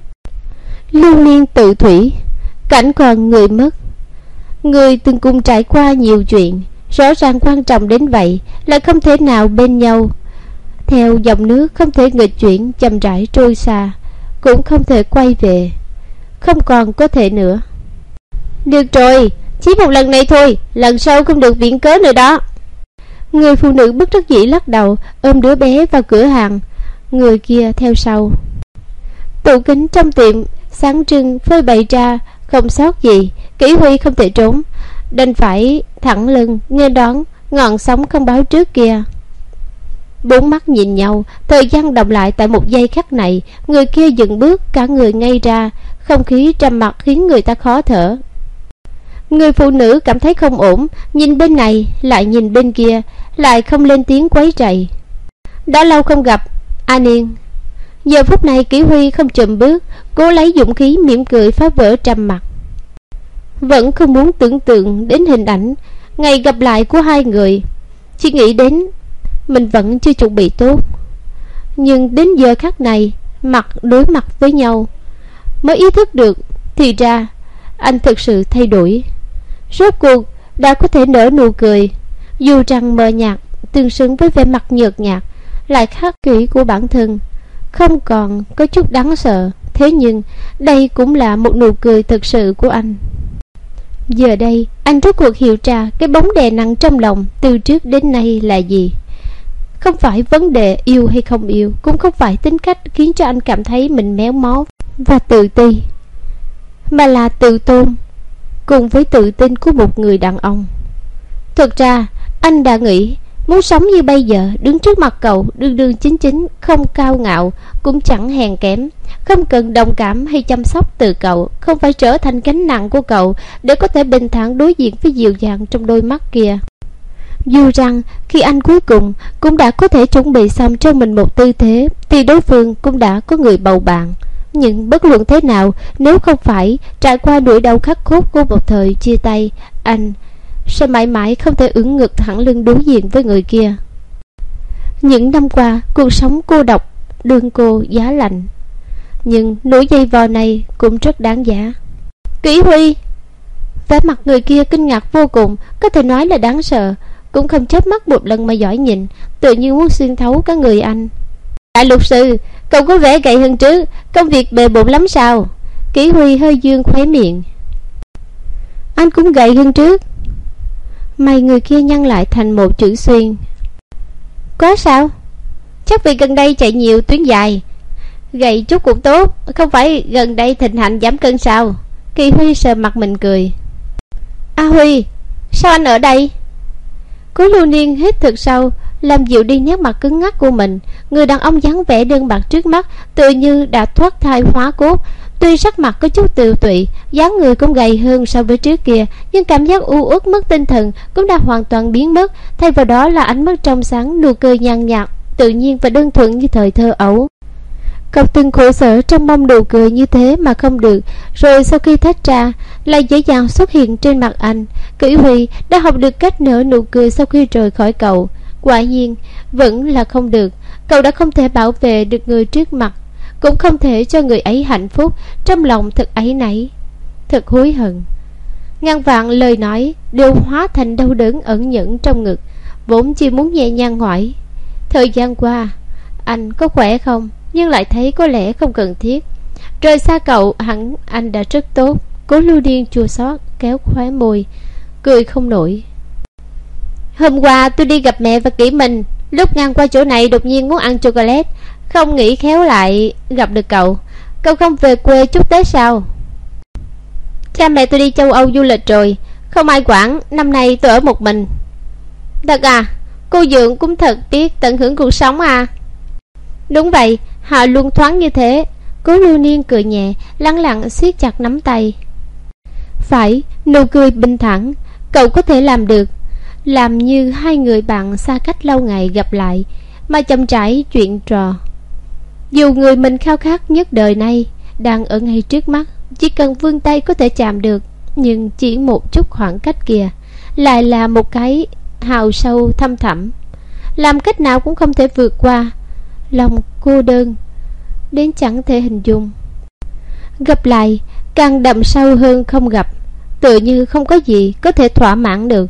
Lưu Niên tự thủy, cảnh còn người mất. Người từng cùng trải qua nhiều chuyện, rõ ràng quan trọng đến vậy, lại không thể nào bên nhau. Theo dòng nước không thể nghịch chuyển, chậm rãi trôi xa, cũng không thể quay về, không còn có thể nữa. Được rồi, chỉ một lần này thôi, lần sau không được viện cớ nữa đó. Người phụ nữ bất đắc dĩ lắc đầu, ôm đứa bé vào cửa hàng. Người kia theo sau. Tủ kính trong tiệm sáng trưng phơi bày ra, không sót gì. Kỷ Huy không thể trốn, đành phải thẳng lưng nghênh đón ngọn sóng không báo trước kia. Bốn mắt nhìn nhau, thời gian đọng lại tại một giây khắc này. Người kia dừng bước, cả người ngây ra, không khí trầm mặc khiến người ta khó thở. Người phụ nữ cảm thấy không ổn, nhìn bên này lại nhìn bên kia, lại không lên tiếng quấy rầy. Đã lâu không gặp, An Yên. Giờ phút này Kỷ Huy không chùm bước, cố lấy dũng khí mỉm cười phá vỡ trầm mặc. vẫn không muốn tưởng tượng đến hình ảnh ngày gặp lại của hai người. Chỉ nghĩ đến mình vẫn chưa chuẩn bị tốt. Nhưng đến giờ khắc này, mặt đối mặt với nhau, mới ý thức được thì ra anh thực sự thay đổi. Rốt cuộc đã có thể nở nụ cười, dù rằng mờ nhạt, tương xứng với vẻ mặt nhợt nhạt lại khắc kỷ của bản thân, không còn có chút đáng sợ. Thế nhưng đây cũng là một nụ cười thực sự của anh. Giờ đây anh rốt cuộc hiểu ra cái bóng đè nặng trong lòng từ trước đến nay là gì. Không phải vấn đề yêu hay không yêu, cũng không phải tính cách khiến cho anh cảm thấy mình méo mó và tự ti, mà là tự tôn cùng với tự tin của một người đàn ông. Thực ra anh đã nghĩ muốn sống như bây giờ, đứng trước mặt cậu đương đương chính chính, không cao ngạo cũng chẳng hèn kém, không cần đồng cảm hay chăm sóc từ cậu, không phải trở thành gánh nặng của cậu, để có thể bình thản đối diện với dịu dàng trong đôi mắt kia. Dù rằng khi anh cuối cùng cũng đã có thể chuẩn bị xong cho mình một tư thế, thì đối phương cũng đã có người bầu bạn. Nhưng bất luận thế nào, nếu không phải trải qua nỗi đau khắc cốt của một thời chia tay, anh sẽ mãi mãi không thể ưỡn ngực thẳng lưng đối diện với người kia. Những năm qua, cuộc sống cô độc đương cô giá lạnh, nhưng nỗi dây vò này cũng rất đáng giá. Kỷ Huy! Vẻ mặt người kia kinh ngạc vô cùng, có thể nói là đáng sợ, cũng không chớp mắt một lần mà giỏi nhìn, tự nhiên muốn xuyên thấu cả người anh. Đại luật sư, cậu có vẻ gầy hơn trước, công việc bề bộn lắm sao? Kỷ Huy hơi dương khóe miệng. Anh cũng gầy hơn trước. Mày người kia nhăn lại thành một chữ xuyên. Có sao? Chắc vì gần đây chạy nhiều tuyến dài, gầy chút cũng tốt. Không phải gần đây thịnh hành giảm cân sao? Kỳ Huy sờ mặt mình cười. A Huy, sao anh ở đây? Cố Lưu Niên hít thật sâu, làm dịu đi nét mặt cứng ngắc của mình. Người đàn ông dáng vẻ đơn bạc trước mắt tự như đã thoát thai hóa cốt. Tuy sắc mặt có chút tiều tụy, dáng người cũng gầy hơn so với trước kia, nhưng cảm giác u uất mất tinh thần cũng đã hoàn toàn biến mất. Thay vào đó là ánh mắt trong sáng, nụ cười nhàn nhạt, tự nhiên và đơn thuần như thời thơ ấu. Cậu từng khổ sở trong mong nụ cười như thế mà không được, rồi sau khi thách ra lại dễ dàng xuất hiện trên mặt anh. Kỷ Huy đã học được cách nở nụ cười sau khi rời khỏi cậu. Quả nhiên vẫn là không được. Cậu đã không thể bảo vệ được người trước mặt, cũng không thể cho người ấy hạnh phúc. Trong lòng thật áy náy, thật hối hận. Ngàn vạn lời nói đều hóa thành đau đớn ẩn nhẫn trong ngực. Vốn chỉ muốn nhẹ nhàng hỏi thời gian qua anh có khỏe không, nhưng lại thấy có lẽ không cần thiết. Rời xa cậu hẳn anh đã rất tốt. Cố Lưu Điên chua xót kéo khóe môi, cười không nổi. Hôm qua tôi đi gặp mẹ và Kỷ Minh, lúc ngang qua chỗ này đột nhiên muốn ăn chocolate, không nghĩ khéo lại gặp được cậu. Cậu không về quê chút tới sao? Cha mẹ tôi đi châu Âu du lịch rồi, không ai quản, năm nay tôi ở một mình. Thật à? Cô Dượng cũng thật biết tận hưởng cuộc sống à? Đúng vậy, họ luôn thoáng như thế. Cố Lưu Niên cười nhẹ, lẳng lặng siết chặt nắm tay. Phải, nụ cười bình thản. Cậu có thể làm được, làm như hai người bạn xa cách lâu ngày gặp lại, mà chậm rãi chuyện trò. Dù người mình khao khát nhất đời này đang ở ngay trước mắt, chỉ cần vươn tay có thể chạm được, nhưng chỉ một chút khoảng cách kia lại là một cái hào sâu thăm thẳm, làm cách nào cũng không thể vượt qua. Lòng cô đơn đến chẳng thể hình dung. Gặp lại càng đậm sâu hơn không gặp, tự như không có gì có thể thỏa mãn được.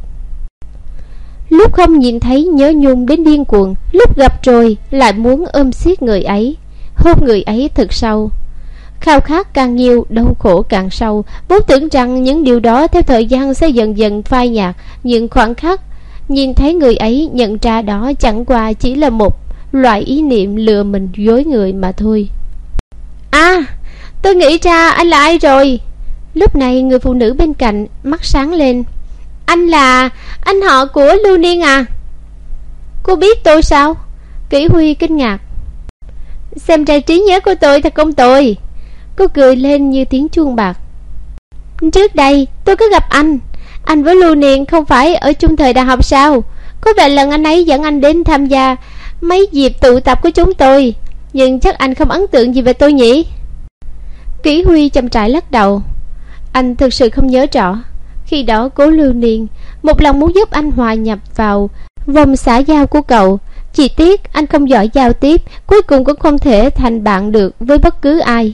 Lúc không nhìn thấy nhớ nhung đến điên cuồng, lúc gặp rồi lại muốn ôm siết người ấy, hôn người ấy thật sâu. Khao khát càng nhiều, đau khổ càng sâu. Vốn tưởng rằng những điều đó theo thời gian sẽ dần dần phai nhạt, nhưng khoảnh khắc nhìn thấy người ấy, nhận ra đó chẳng qua chỉ là một loại ý niệm lừa mình dối người mà thôi. À, tôi nghĩ ra anh là ai rồi. Lúc này người phụ nữ bên cạnh mắt sáng lên. Anh là anh họ của Lưu Niên à? Cô biết tôi sao? Kỷ Huy kinh ngạc. Xem ra trí nhớ của tôi thật không tồi. Cô cười lên như tiếng chuông bạc. Trước đây tôi có gặp anh. Anh với Lưu Niên không phải ở chung thời đại học sao? Có vài lần anh ấy dẫn anh đến tham gia mấy dịp tụ tập của chúng tôi, nhưng chắc anh không ấn tượng gì về tôi nhỉ? Kỷ Huy chậm rãi lắc đầu. Anh thực sự không nhớ rõ. Khi đó Cố Lưu Niên một lòng muốn giúp anh hòa nhập vào vòng xã giao của cậu. Chỉ tiếc anh không giỏi giao tiếp, cuối cùng cũng không thể thành bạn được với bất cứ ai.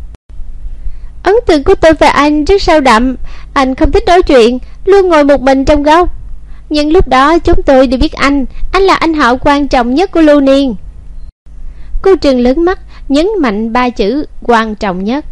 Ấn tượng của tôi về anh rất sâu đậm. Anh không thích nói chuyện, luôn ngồi một mình trong góc. Nhưng lúc đó chúng tôi đều biết anh Anh là anh họ quan trọng nhất của Lưu Niên. Cô trừng lớn mắt, nhấn mạnh ba chữ quan trọng nhất.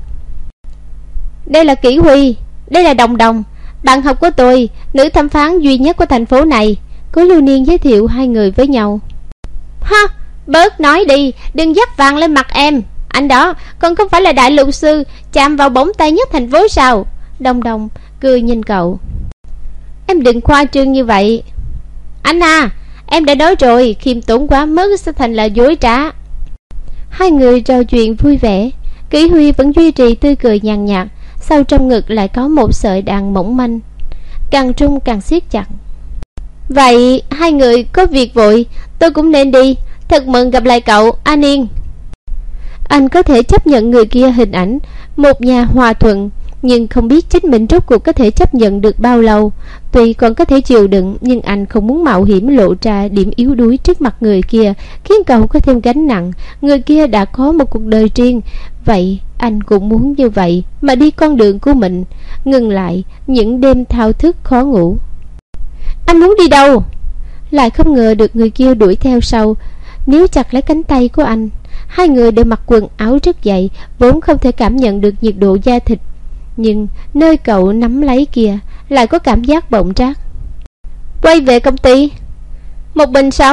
Đây là Kỷ Huy, đây là Đồng Đồng, bạn học của tôi, nữ thẩm phán duy nhất của thành phố này. Cố Lưu Niên giới thiệu hai người với nhau. Ha, bớt nói đi, đừng dắt vàng lên mặt em. Anh đó còn không phải là đại luật sư chạm vào bổng tay nhất thành phố sao? Đồng Đồng cười nhìn cậu. Em đừng khoa trương như vậy. Anh à, em đã nói rồi, khiêm tốn quá mất sẽ thành là dối trá. Hai người trò chuyện vui vẻ. Kỷ Huy vẫn duy trì tươi cười nhàn nhạt, sau trong ngực lại có một sợi đàn mỏng manh, càng trung càng siết chặt. Vậy hai người có việc vội, tôi cũng nên đi. Thật mừng gặp lại cậu, An Yên. Anh có thể chấp nhận người kia hình ảnh một nhà hòa thuận, nhưng không biết chính mình rốt cuộc có thể chấp nhận được bao lâu. Tuy còn có thể chịu đựng, nhưng anh không muốn mạo hiểm lộ ra điểm yếu đuối trước mặt người kia, khiến cậu có thêm gánh nặng. Người kia đã có một cuộc đời riêng, vậy anh cũng muốn như vậy mà đi con đường của mình, ngừng lại những đêm thao thức khó ngủ. Anh muốn đi đâu? Lại không ngờ được người kia đuổi theo sau, níu chặt lấy cánh tay của anh. Hai người đều mặc quần áo rất dày, vốn không thể cảm nhận được nhiệt độ da thịt, nhưng nơi cậu nắm lấy kia lại có cảm giác bỗng rát. Quay về công ty. Một mình sao?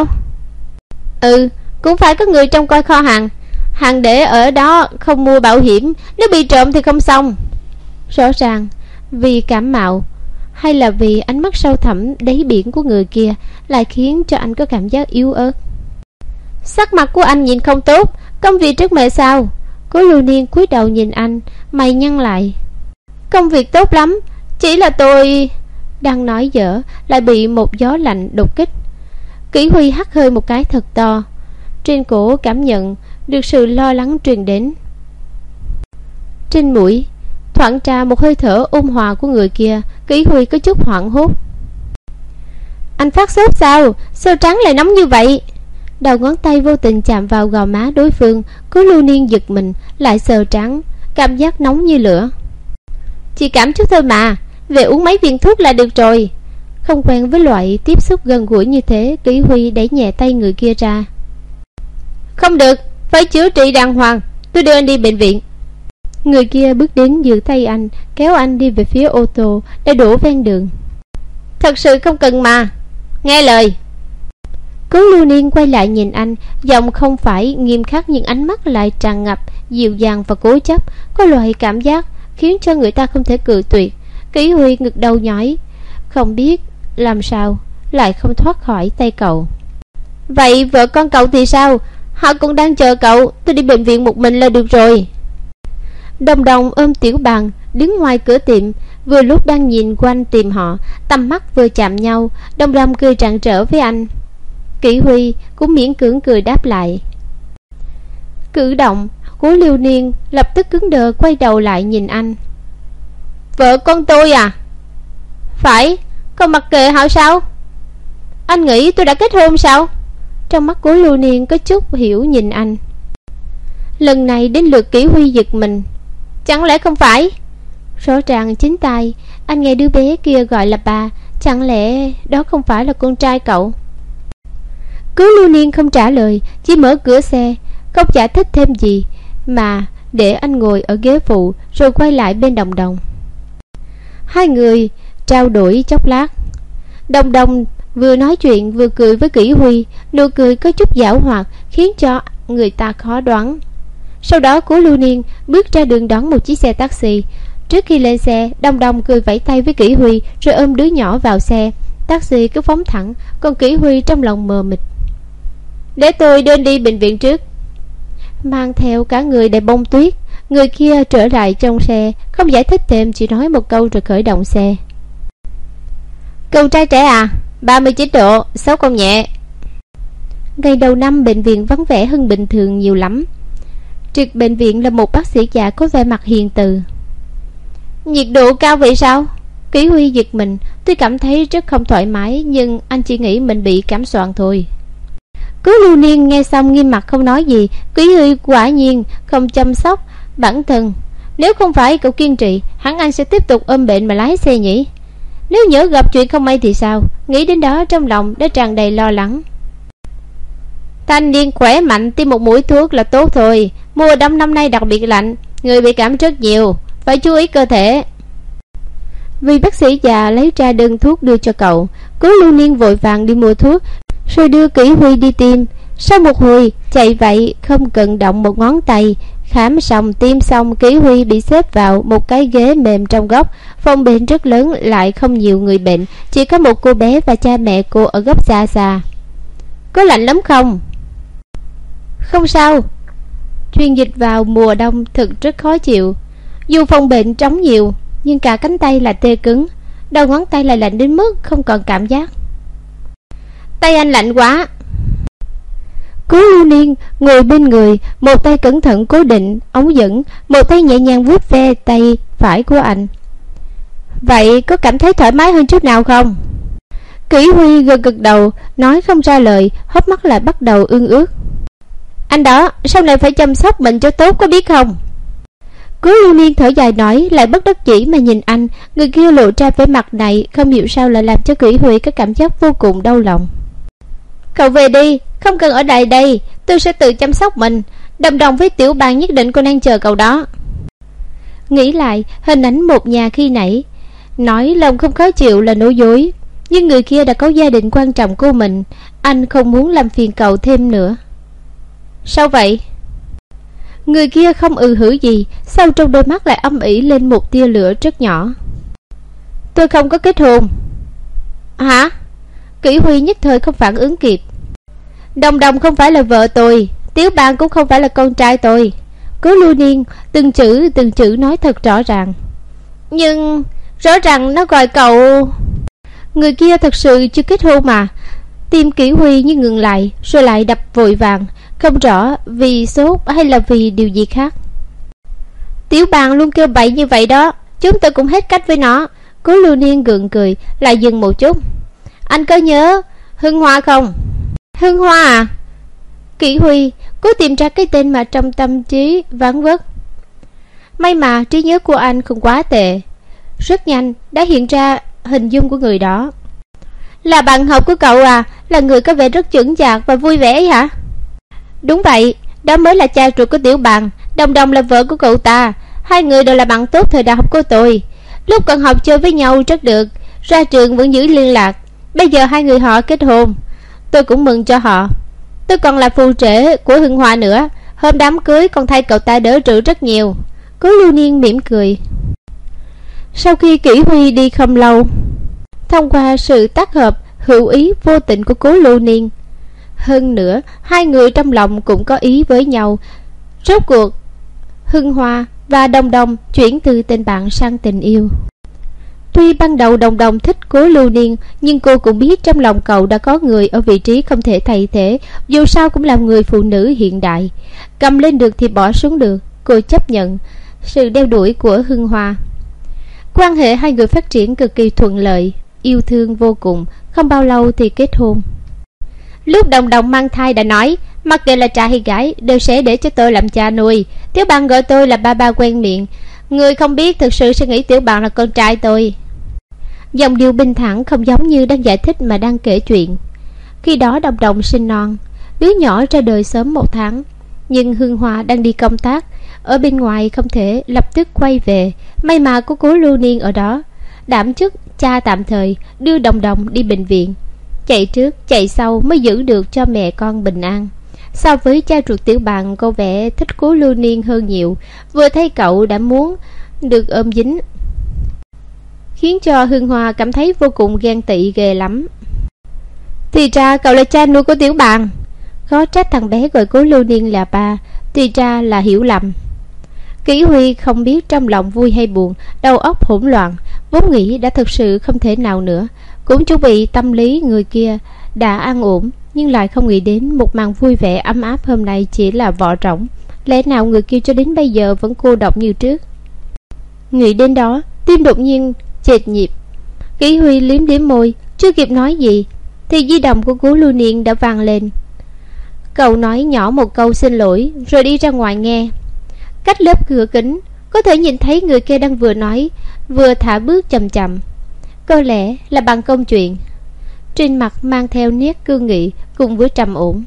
Ừ, cũng phải có người trông coi kho hàng. Hàng để ở đó không mua bảo hiểm, nếu bị trộm thì không xong. Rõ ràng vì cảm mạo, hay là vì ánh mắt sâu thẳm đáy biển của người kia lại khiến cho anh có cảm giác yếu ớt. Sắc mặt của anh nhìn không tốt, công việc rất mệt sao? Cố Lưu Niên cúi đầu nhìn anh, mày nhăn lại. Công việc tốt lắm, chỉ là tôi... Đang nói dở lại bị một gió lạnh đột kích. Kỷ Huy hắt hơi một cái thật to, trên cổ cảm nhận được sự lo lắng truyền đến. Trên mũi thoảng ra một hơi thở ôn hòa của người kia. Kỷ Huy có chút hoảng hốt. Anh phát sốt sao? Sao trắng lại nóng như vậy? Đầu ngón tay vô tình chạm vào gò má đối phương. Cố Lưu Niên giật mình, lại sờ trắng, cảm giác nóng như lửa. Chỉ cảm chút thôi mà, về uống mấy viên thuốc là được rồi. Không quen với loại tiếp xúc gần gũi như thế, Kỷ Huy đẩy nhẹ tay người kia ra. Không được, phải chữa trị đàng hoàng, tôi đưa anh đi bệnh viện. Người kia bước đến giữ tay anh, kéo anh đi về phía ô tô đã đổ ven đường. Thật sự không cần mà, nghe lời. Cố Lưu Niên quay lại nhìn anh, giọng không phải nghiêm khắc nhưng ánh mắt lại tràn ngập dịu dàng và cố chấp, có loại cảm giác khiến cho người ta không thể cự tuyệt. Kỷ Huy ngực đầu nhói, không biết làm sao lại không thoát khỏi tay cậu. Vậy vợ con cậu thì sao? Họ cũng đang chờ cậu, tôi đi bệnh viện một mình là được rồi. Đồng Đồng ôm Tiểu Bằng đứng ngoài cửa tiệm, vừa lúc đang nhìn quanh tìm họ, tầm mắt vừa chạm nhau. Đồng Đồng cười rạng rỡ với anh. Kỷ Huy cũng miễn cưỡng cười đáp lại. Cử động của Lưu Niên lập tức cứng đờ, quay đầu lại nhìn anh. Vợ con tôi à? Phải, còn mặc kệ họ sao? Anh nghĩ tôi đã kết hôn sao? Trong mắt của Lưu Niên có chút hiểu nhìn anh. Lần này đến lượt Kỷ Huy giật mình. Chẳng lẽ không phải? Rõ ràng chính tai anh nghe đứa bé kia gọi là bà. Chẳng lẽ đó không phải là con trai cậu? Cứ Lưu Niên không trả lời, chỉ mở cửa xe, không giải thích thêm gì, mà để anh ngồi ở ghế phụ, rồi quay lại bên Đồng Đồng. Hai người trao đổi chốc lát. Đồng Đồng vừa nói chuyện vừa cười với Kỷ Huy, nụ cười có chút giảo hoạt khiến cho người ta khó đoán. Sau đó Cố Lưu Niên bước ra đường đón một chiếc xe taxi. Trước khi lên xe, Đồng Đồng cười vẫy tay với Kỷ Huy rồi ôm đứa nhỏ vào xe. Taxi cứ phóng thẳng, còn Kỷ Huy trong lòng mờ mịt. Để tôi đưa đi bệnh viện trước. Mang theo cả người đầy bông tuyết, người kia trở lại trong xe, không giải thích thêm, chỉ nói một câu rồi khởi động xe. Cậu trai trẻ à? ba mươi chín độ, sốt không nhẹ. Ngày đầu năm bệnh viện vắng vẻ hơn bình thường nhiều lắm. Trực bệnh viện là một bác sĩ già có vẻ mặt hiền từ. Nhiệt độ cao vậy sao? Kỷ Huy giật mình. Tuy cảm thấy rất không thoải mái, nhưng anh chỉ nghĩ mình bị cảm xoàng thôi. Cố Lưu Niên nghe xong nghiêm mặt không nói gì. Kỷ Huy quả nhiên không chăm sóc bản thân. Nếu không phải cậu kiên trì, hẳn anh sẽ tiếp tục ôm bệnh mà lái xe nhỉ. Nếu nhớ gặp chuyện không may thì sao? Nghĩ đến đó trong lòng đã tràn đầy lo lắng. Thanh niên khỏe mạnh tiêm một mũi thuốc là tốt thôi. Mùa đông năm nay đặc biệt lạnh, người bị cảm rất nhiều, phải chú ý cơ thể. Vì bác sĩ già lấy ra đơn thuốc đưa cho cậu, Cố Lưu Niên vội vàng đi mua thuốc, rồi đưa Kỷ Huy đi tiêm. Sau một hồi chạy vậy không cần động một ngón tay, khám xong tiêm xong, Kỷ Huy bị xếp vào một cái ghế mềm trong góc. Phòng bệnh rất lớn, lại không nhiều người bệnh, chỉ có một cô bé và cha mẹ cô ở góc xa xa. Có lạnh lắm không? Không sao. Truyền dịch vào mùa đông thực rất khó chịu. Dù phòng bệnh trống nhiều, nhưng cả cánh tay là tê cứng, đầu ngón tay lại lạnh đến mức không còn cảm giác. Tay anh lạnh quá. Cố Lưu Niên ngồi bên người, một tay cẩn thận cố định ống dẫn, một tay nhẹ nhàng vuốt ve tay phải của anh. Vậy có cảm thấy thoải mái hơn chút nào không? Kỷ Huy gật gật đầu, nói không ra lời, hốc mắt lại bắt đầu ương ướt. Anh đó, sau này phải chăm sóc mình cho tốt, có biết không? Cố Lưu Niên thở dài nói, lại bất đắc dĩ mà nhìn anh. Người kia lộ ra vẻ mặt này, không hiểu sao lại làm cho Kỷ Huy có cảm giác vô cùng đau lòng. Cậu về đi, không cần ở đây đây, tôi sẽ tự chăm sóc mình. Đồng đồng với Tiểu Bang nhất định cô đang chờ cậu đó. Nghĩ lại hình ảnh một nhà khi nãy, nói lòng không khó chịu là nói dối. Nhưng người kia đã có gia đình quan trọng của mình, anh không muốn làm phiền cậu thêm nữa. Sao vậy? Người kia không ừ hử gì, sau trong đôi mắt lại âm ỉ lên một tia lửa rất nhỏ. Tôi không có kết hôn. Hả? Kỷ Huy nhất thời không phản ứng kịp. Đồng đồng không phải là vợ tôi, Tiểu Bang cũng không phải là con trai tôi. Cố Lưu Niên từng chữ từng chữ nói thật rõ ràng. Nhưng rõ ràng nó gọi cậu. Người kia thật sự chưa kết hôn mà. Tim Kỷ Huy như ngừng lại, rồi lại đập vội vàng, không rõ vì sốt hay là vì điều gì khác. Tiểu Bang luôn kêu bậy như vậy đó, chúng tôi cũng hết cách với nó. Cố Lưu Niên gượng cười, lại dừng một chút. Anh có nhớ Hưng Hoa không? Hưng Hoa à? Kỷ Huy cố tìm ra cái tên mà trong tâm trí vắng vất. May mà trí nhớ của anh không quá tệ, rất nhanh đã hiện ra hình dung của người đó. Là bạn học của cậu à? Là người có vẻ rất chững chạc và vui vẻ hả? Đúng vậy, đó mới là cha ruột của Tiểu Bang. Đồng đồng là vợ của cậu ta. Hai người đều là bạn tốt thời đại học của tôi. Lúc còn học chơi với nhau rất được, ra trường vẫn giữ liên lạc. Bây giờ hai người họ kết hôn, tôi cũng mừng cho họ. Tôi còn là phù rể của Hưng Hoa nữa, hôm đám cưới còn thay cậu ta đỡ rượu rất nhiều. Cố Lưu Niên mỉm cười. Sau khi Kỷ Huy đi không lâu, thông qua sự tác hợp hữu ý vô tình của Cố Lưu Niên, hơn nữa hai người trong lòng cũng có ý với nhau, rốt cuộc Hưng Hoa và Đồng Đồng chuyển từ tình bạn sang tình yêu. Tuy ban đầu Đồng Đồng thích Cố Lưu Niên, nhưng cô cũng biết trong lòng cậu đã có người ở vị trí không thể thay thế. Dù sao cũng là người phụ nữ hiện đại, cầm lên được thì bỏ xuống được. Cô chấp nhận sự đeo đuổi của Hưng Hoa. Quan hệ hai người phát triển cực kỳ thuận lợi, yêu thương vô cùng. Không bao lâu thì kết hôn. Lúc Đồng Đồng mang thai đã nói, mặc kệ là trai hay gái đều sẽ để cho tôi làm cha nuôi. Tiểu Bang gọi tôi là ba ba quen miệng. Người không biết thực sự sẽ nghĩ Tiểu Bang là con trai tôi. Dòng điệu bình thản không giống như đang giải thích mà đang kể chuyện. Khi đó Đồng Đồng sinh non, đứa nhỏ ra đời sớm một tháng. Nhưng Hưng Hoa đang đi công tác ở bên ngoài, không thể lập tức quay về. May mà có Cố Lưu Niên ở đó, đảm chức cha tạm thời, đưa Đồng Đồng đi bệnh viện. Chạy trước chạy sau mới giữ được cho mẹ con bình an. So với cha ruột Tiểu Bang, cô vẻ thích Cố Lưu Niên hơn nhiều. Vừa thấy cậu đã muốn được ôm dính, khiến cho Hưng Hoa cảm thấy vô cùng ghen tị ghê lắm. Thì ra cậu là cha nuôi của Tiểu Bang. Khó trách thằng bé gọi Cố Lưu Niên là ba, thì ra là hiểu lầm. Kỷ Huy không biết trong lòng vui hay buồn, đầu óc hỗn loạn, vốn nghĩ đã thực sự không thể nào nữa, cũng chuẩn bị tâm lý người kia đã an ổn, nhưng lại không nghĩ đến một màn vui vẻ ấm áp hôm nay chỉ là vỏ rỗng. Lẽ nào người kia cho đến bây giờ vẫn cô độc như trước? Nghĩ đến đó, Tim đột nhiên chệch nhịp. Kỷ Huy liếm liếm môi, chưa kịp nói gì thì di động của Cố Lưu Niên đã vang lên. Cậu nói nhỏ một câu xin lỗi rồi đi ra ngoài nghe. Cách lớp cửa kính có thể nhìn thấy người kia đang vừa nói vừa thả bước chậm chậm. Có lẽ là bằng công chuyện. Trên mặt mang theo nét cương nghị cùng với trầm ổn.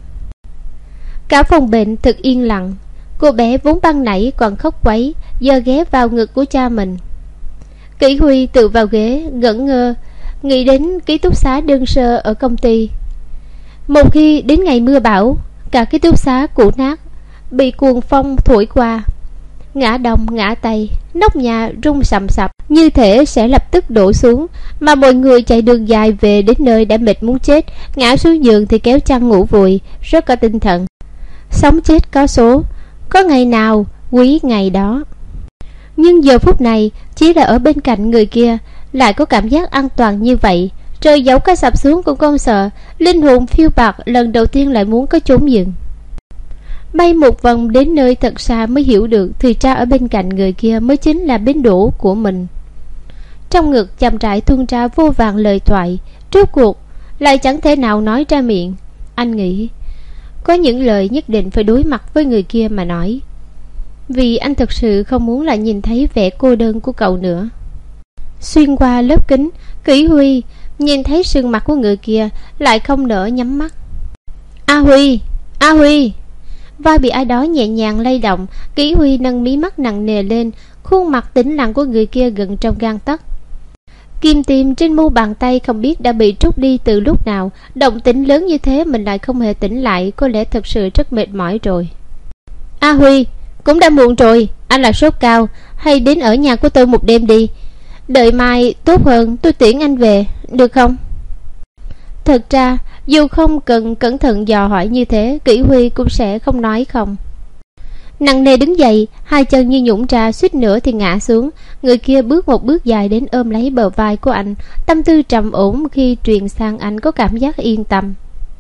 Cả phòng bệnh thật yên lặng. Cô bé vốn ban nãy còn khóc quấy giờ ghé vào ngực của cha mình. Kỷ Huy tự vào ghế ngẩn ngơ, nghĩ đến ký túc xá đơn sơ ở công ty. Một khi đến ngày mưa bão, cả ký túc xá cũ nát bị cuồng phong thổi qua, ngã đông ngã tây, nóc nhà rung sầm sập như thể sẽ lập tức đổ xuống, mà mọi người chạy đường dài về đến nơi đã mệt muốn chết, ngã xuống giường thì kéo chăn ngủ vùi, rất có tinh thần. Sống chết có số, có ngày nào quý ngày đó. Nhưng giờ phút này chỉ là ở bên cạnh người kia lại có cảm giác an toàn như vậy. Trời dẫu có sập xuống cũng không sợ. Linh hồn phiêu bạt lần đầu tiên lại muốn có chốn dừng. Bay một vòng đến nơi thật xa mới hiểu được thì ra ở bên cạnh người kia mới chính là bến đỗ của mình. Trong ngực chậm rãi tuôn ra vô vàn lời thoại, rốt cuộc lại chẳng thể nào nói ra miệng. Anh nghĩ có những lời nhất định phải đối mặt với người kia mà nói, vì anh thật sự không muốn lại nhìn thấy vẻ cô đơn của cậu nữa. Xuyên qua lớp kính, Kỷ Huy nhìn thấy sườn mặt của người kia, lại không nỡ nhắm mắt. A Huy, A Huy. Vai bị ai đó nhẹ nhàng lay động. Kỷ Huy nâng mí mắt nặng nề lên. Khuôn mặt tĩnh lặng của người kia gần trong gang tấc. Kim tiêm trên mu bàn tay không biết đã bị trút đi từ lúc nào. Động tĩnh lớn như thế mình lại không hề tỉnh lại, có lẽ thật sự rất mệt mỏi rồi. A Huy, cũng đã muộn rồi, anh là sốt cao, hay đến ở nhà của tôi một đêm đi. Đợi mai tốt hơn tôi tiễn anh về, được không? Thật ra dù không cần cẩn thận dò hỏi như thế, Kỷ Huy cũng sẽ không nói không. Nặng nề đứng dậy, hai chân như nhũn ra, suýt nữa thì ngã xuống. Người kia bước một bước dài đến ôm lấy bờ vai của anh, tâm tư trầm ổn khi truyền sang anh có cảm giác yên tâm.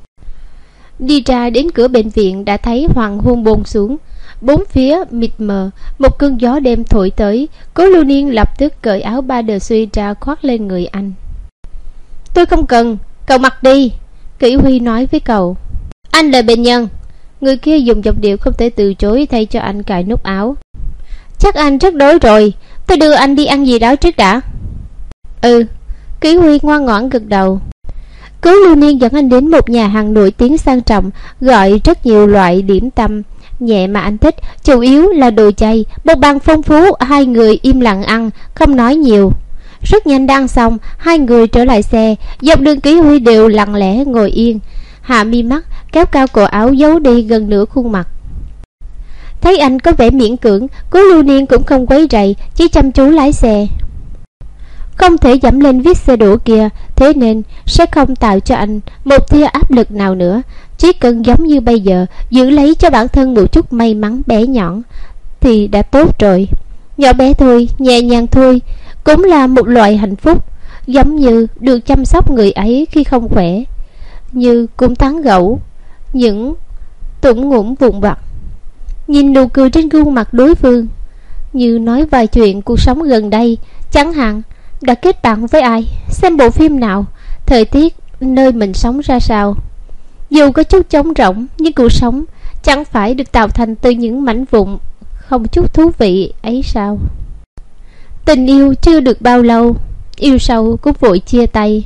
Đi ra đến cửa bệnh viện đã thấy hoàng hôn buông xuống. Bốn phía mịt mờ, một cơn gió đêm thổi tới. Cố Lưu Niên lập tức cởi áo ba đờ suy ra khoác lên người anh. Tôi không cần, cậu mặc đi, Kỷ Huy nói với cậu. Anh là bệnh nhân. Người kia dùng giọng điệu không thể từ chối thay cho anh cài nút áo. Chắc anh rất đói rồi, tôi đưa anh đi ăn gì đó trước đã. Ừ, Kỷ Huy ngoan ngoãn gật đầu. Cố Lưu Niên dẫn anh đến một nhà hàng nổi tiếng sang trọng, gọi rất nhiều loại điểm tâm nhẹ mà anh thích, chủ yếu là đồ chay. Một bàn phong phú, hai người im lặng ăn, không nói nhiều. Rất nhanh đã ăn xong, hai người trở lại xe. Dọc đường Kỷ Huy đều lặng lẽ ngồi yên, hạ mi mắt, kéo cao cổ áo giấu đi gần nửa khuôn mặt. Thấy anh có vẻ miễn cưỡng, Cố Lưu Niên cũng không quấy rầy, chỉ chăm chú lái xe. Không thể dẫm lên vết xe đổ kia, thế nên sẽ không tạo cho anh một tia áp lực nào nữa. Chỉ cần giống như bây giờ, giữ lấy cho bản thân một chút may mắn bé nhọn thì đã tốt rồi. Nhỏ bé thôi, nhẹ nhàng thôi, cũng là một loại hạnh phúc. Giống như được chăm sóc người ấy khi không khỏe, như cũng tán gẫu những tủng ngủng vụn vặt, nhìn nụ cười trên gương mặt đối phương, như nói vài chuyện cuộc sống gần đây, chẳng hạn đã kết bạn với ai, xem bộ phim nào, thời tiết nơi mình sống ra sao. Dù có chút trống rỗng, nhưng cuộc sống chẳng phải được tạo thành từ những mảnh vụn không chút thú vị ấy sao? Tình yêu chưa được bao lâu, yêu sâu cũng vội chia tay.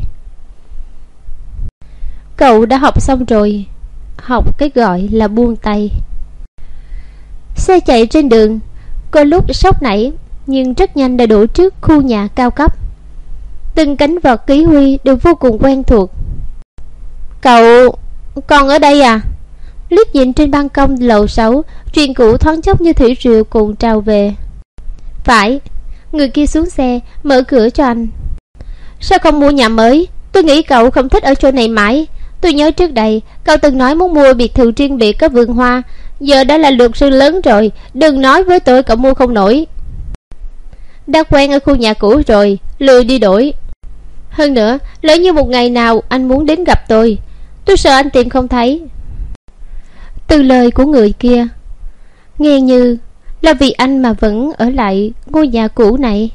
Cậu đã học xong rồi, học cái gọi là buông tay. Xe chạy trên đường, có lúc sốc nảy, nhưng rất nhanh đã đổ trước khu nhà cao cấp. Từng cánh vọt Kỷ Huy đều vô cùng quen thuộc. Cậu còn ở đây à? Liếc nhìn trên ban công lầu sáu, chuyện cũ thoáng chốc như thủy triều cùng trào về. Phải. Người kia xuống xe, mở cửa cho anh. Sao không mua nhà mới? Tôi nghĩ cậu không thích ở chỗ này mãi. Tôi nhớ trước đây cậu từng nói muốn mua biệt thự riêng biệt có vườn hoa. Giờ đã là luật sư lớn rồi, đừng nói với tôi cậu mua không nổi. Đã quen ở khu nhà cũ rồi, lười đi đổi. Hơn nữa, lỡ như một ngày nào anh muốn đến gặp tôi, tôi sợ anh tìm không thấy. Từ lời của người kia, nghe như là vì anh mà vẫn ở lại ngôi nhà cũ này.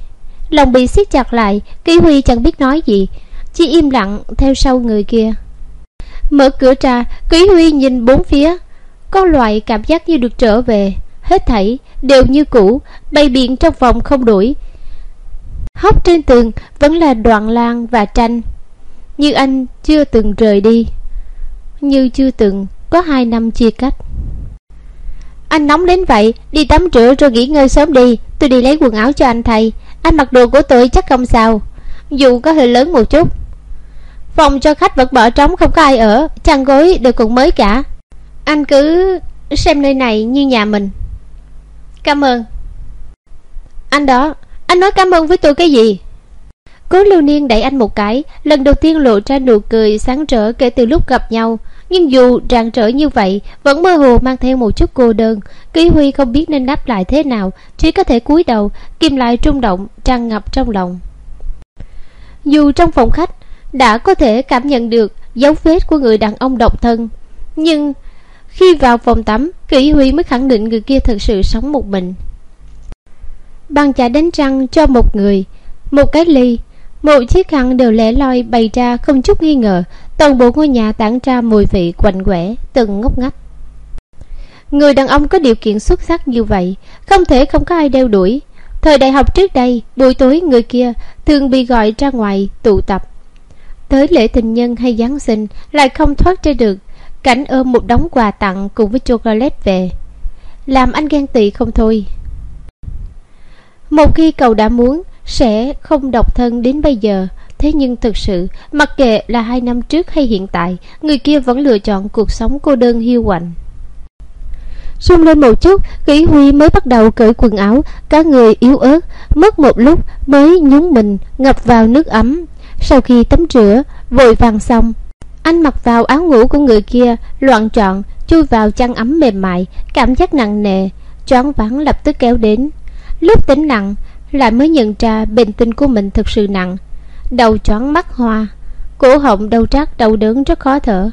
lòng bị siết chặt lại. Kỷ Huy chẳng biết nói gì, chỉ im lặng theo sau người kia. Mở cửa ra, Kỷ Huy nhìn bốn phía, có loại cảm giác như được trở về. Hết thảy đều như cũ, bày biện trong phòng không đổi. Hốc trên tường vẫn là đoạn lan và tranh, như anh chưa từng rời đi, như chưa từng có hai năm chia cách. Anh nóng đến vậy, đi tắm rửa rồi nghỉ ngơi sớm đi. Tôi đi lấy quần áo cho anh thay. Anh mặc đồ của tôi chắc không sao, dù có hơi lớn một chút. Phòng cho khách vẫn bỏ trống, không có ai ở, chăn gối đều còn mới cả. Anh cứ xem nơi này như nhà mình. Cảm ơn. Anh đó, anh nói cảm ơn với tôi cái gì? Cố Lưu Niên đẩy anh một cái, lần đầu tiên lộ ra nụ cười sáng rỡ kể từ lúc gặp nhau. Nhưng dù rạng rỡ như vậy, vẫn mơ hồ mang theo một chút cô đơn. Kỷ Huy không biết nên đáp lại thế nào, chỉ có thể cúi đầu, kìm lại rung động tràn ngập trong lòng. Dù trong phòng khách đã có thể cảm nhận được dấu vết của người đàn ông độc thân, nhưng khi vào phòng tắm, Kỷ Huy mới khẳng định người kia thực sự sống một mình. Bàn chải đánh răng cho một người, một cái ly, một chiếc khăn đều lẻ loi bày ra không chút nghi ngờ. Toàn bộ ngôi nhà tản ra mùi vị quạnh quẽ, từng ngóc ngách. Người đàn ông có điều kiện xuất sắc như vậy, không thể không có ai đeo đuổi. Thời đại học trước đây, buổi tối người kia thường bị gọi ra ngoài tụ tập. Tới lễ tình nhân hay Giáng sinh lại không thoát ra được cảnh ôm một đống quà tặng cùng với chocolate về, làm anh ghen tị không thôi. Một khi cậu đã muốn, sẽ không độc thân đến bây giờ. Thế nhưng thực sự, mặc kệ là hai năm trước hay hiện tại, người kia vẫn lựa chọn cuộc sống cô đơn hiu quạnh. Rung lên một chút, Kỷ Huy mới bắt đầu cởi quần áo, cả người yếu ớt, mất một lúc mới nhúng mình ngập vào nước ấm. Sau khi tắm rửa vội vàng xong, anh mặc vào áo ngủ của người kia, loạn trọn chui vào chăn ấm mềm mại. Cảm giác nặng nề, choáng váng lập tức kéo đến. Lúc tỉnh lặng, lại mới nhận ra bệnh tình của mình thực sự nặng. Đầu choáng mắt hoa, cổ họng đau rát đau đớn rất khó thở.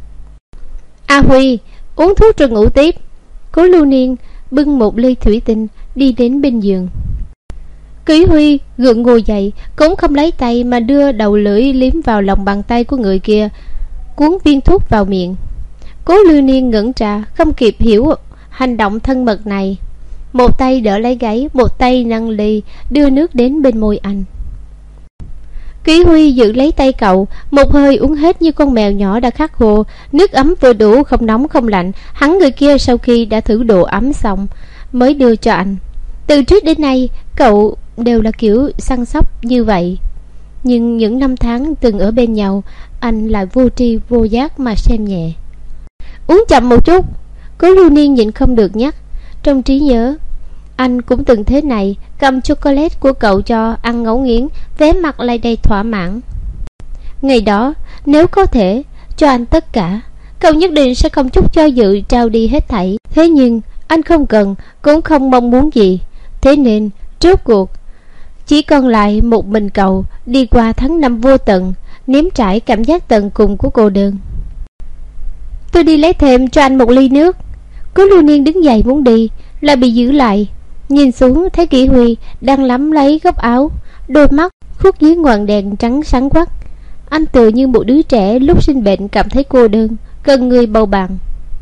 A Huy, uống thuốc rồi ngủ tiếp. Cố Lưu Niên bưng một ly thủy tinh đi đến bên giường. Kỷ Huy gượng ngồi dậy, cũng không lấy tay mà đưa đầu lưỡi liếm vào lòng bàn tay của người kia, cuốn viên thuốc vào miệng. Cố Lưu Niên ngẩn ra, không kịp hiểu hành động thân mật này. Một tay đỡ lấy gáy, một tay nâng ly đưa nước đến bên môi anh. Kỷ Huy giữ lấy tay cậu, một hơi uống hết như con mèo nhỏ đã khát khô. Nước ấm vừa đủ, không nóng không lạnh. Hắn người kia sau khi đã thử độ ấm xong mới đưa cho anh. Từ trước đến nay cậu đều là kiểu săn sóc như vậy, nhưng những năm tháng từng ở bên nhau, anh lại vô tri vô giác mà xem nhẹ. Uống chậm một chút. Cố Lưu Niên nhịn không được nhắc. Trong trí nhớ anh cũng từng thế này, cầm chocolate của cậu cho ăn ngấu nghiến, vẻ mặt lại đầy thỏa mãn. Ngày đó nếu có thể cho anh tất cả, cậu nhất định sẽ không chút cho dự trao đi hết thảy. Thế nhưng anh không cần, cũng không mong muốn gì. Thế nên rốt cuộc chỉ còn lại một mình cậu, đi qua tháng năm vô tận, nếm trải cảm giác tận cùng của cô đơn. Tôi đi lấy thêm cho anh một ly nước. Cố Lưu Niên đứng dậy muốn đi, lại bị giữ lại. Nhìn xuống thấy Kỷ Huy đang nắm lấy góc áo, đôi mắt khuất dưới ngọn đèn trắng sáng quắc. Anh tựa như một đứa trẻ lúc sinh bệnh cảm thấy cô đơn, cần người bầu bạn.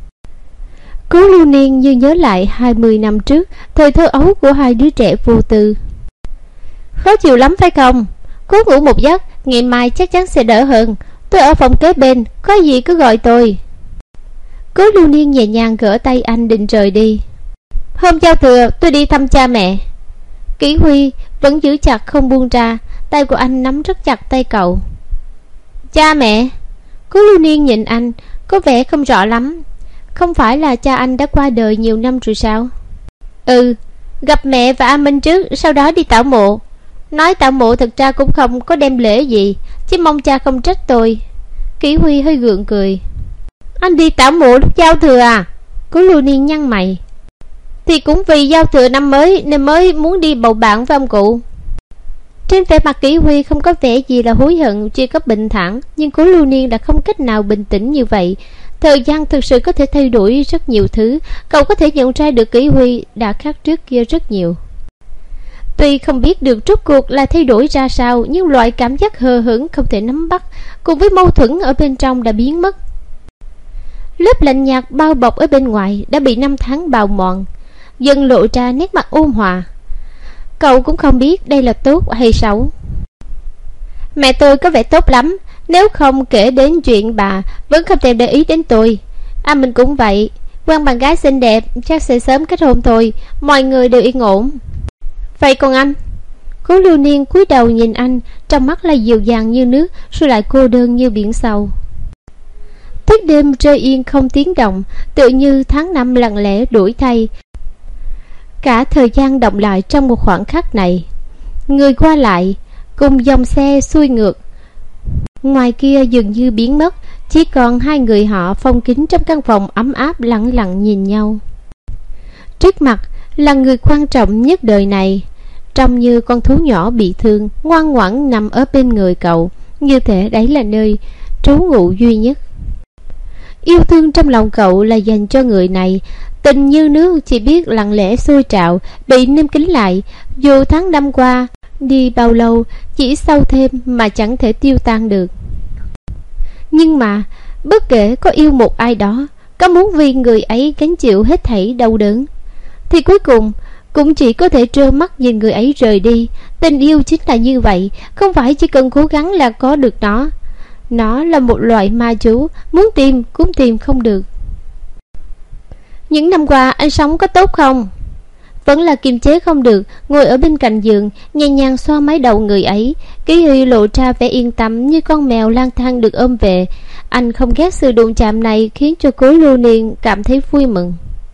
Cố Lưu Niên như nhớ lại hai mươi năm trước, thời thơ ấu của hai đứa trẻ vô tư. Khó chịu lắm phải không? Cố ngủ một giấc, ngày mai chắc chắn sẽ đỡ hơn. Tôi ở phòng kế bên, có gì cứ gọi tôi. Cố Lưu Niên nhẹ nhàng gỡ tay anh định rời đi. Hôm giao thừa tôi đi thăm cha mẹ. Kỷ Huy vẫn giữ chặt không buông ra, tay của anh nắm rất chặt tay cậu. Cha mẹ? Cố Lưu Niên nhìn anh, có vẻ không rõ lắm. Không phải là cha anh đã qua đời nhiều năm rồi sao? Ừ, gặp mẹ và A Minh trước, sau đó đi tảo mộ. Nói tảo mộ thực ra cũng không có đem lễ gì, chỉ mong cha không trách tôi. Kỷ Huy hơi gượng cười. Anh đi tảo mộ lúc giao thừa à? Cố Lưu Niên nhăn mày. Thì cũng vì giao thừa năm mới nên mới muốn đi bầu bạn với ông cụ. Trên vẻ mặt Kỷ Huy không có vẻ gì là hối hận, chỉ có bình thản. Nhưng Cố Lưu Niên đã không cách nào bình tĩnh như vậy. Thời gian thực sự có thể thay đổi rất nhiều thứ. Cậu có thể nhận ra được Kỷ Huy đã khác trước kia rất nhiều. Tuy không biết được rốt cuộc là thay đổi ra sao, nhưng loại cảm giác hờ hững không thể nắm bắt cùng với mâu thuẫn ở bên trong đã biến mất. Lớp lạnh nhạt bao bọc ở bên ngoài đã bị năm tháng bào mòn, dần lộ ra nét mặt ôn hòa. Cậu cũng không biết đây là tốt hay xấu. Mẹ tôi có vẻ tốt lắm, nếu không kể đến chuyện bà vẫn không thèm để ý đến tôi. À, mình cũng vậy, quen bạn gái xinh đẹp chắc sẽ sớm kết hôn thôi, mọi người đều yên ổn. Vậy còn anh? Cố Lưu Niên cúi đầu nhìn anh, trong mắt là dịu dàng như nước, rồi lại cô đơn như biển sâu. Thức đêm rơi yên không tiếng động, tự như tháng năm lặng lẽ đuổi thay. Cả thời gian động lại trong một khoảng khắc này. Người qua lại cùng dòng xe xuôi ngược, ngoài kia dường như biến mất, chỉ còn hai người họ phong kín trong căn phòng ấm áp lặng lặng nhìn nhau. Trước mặt là người quan trọng nhất đời này, trông như con thú nhỏ bị thương, ngoan ngoãn nằm ở bên người cậu, như thể đấy là nơi trú ngụ duy nhất. Yêu thương trong lòng cậu là dành cho người này, tình như nước chỉ biết lặng lẽ sôi trào, bị nêm kín lại. Dù tháng năm qua đi bao lâu, chỉ sâu thêm mà chẳng thể tiêu tan được. Nhưng mà bất kể có yêu một ai đó, có muốn vì người ấy gánh chịu hết thảy đau đớn, thì cuối cùng cũng chỉ có thể trơ mắt nhìn người ấy rời đi. Tình yêu chính là như vậy, không phải chỉ cần cố gắng là có được nó. Nó là một loại ma chú, muốn tìm cũng tìm không được. Những năm qua anh sống có tốt không? Vẫn là kiềm chế không được, ngồi ở bên cạnh giường, nhẹ nhàng xoa mái đầu người ấy. Ký Huy lộ ra vẻ yên tâm như con mèo lang thang được ôm về. Anh không ghét sự đụng chạm này, khiến cho Cố Lưu Niên cảm thấy vui mừng.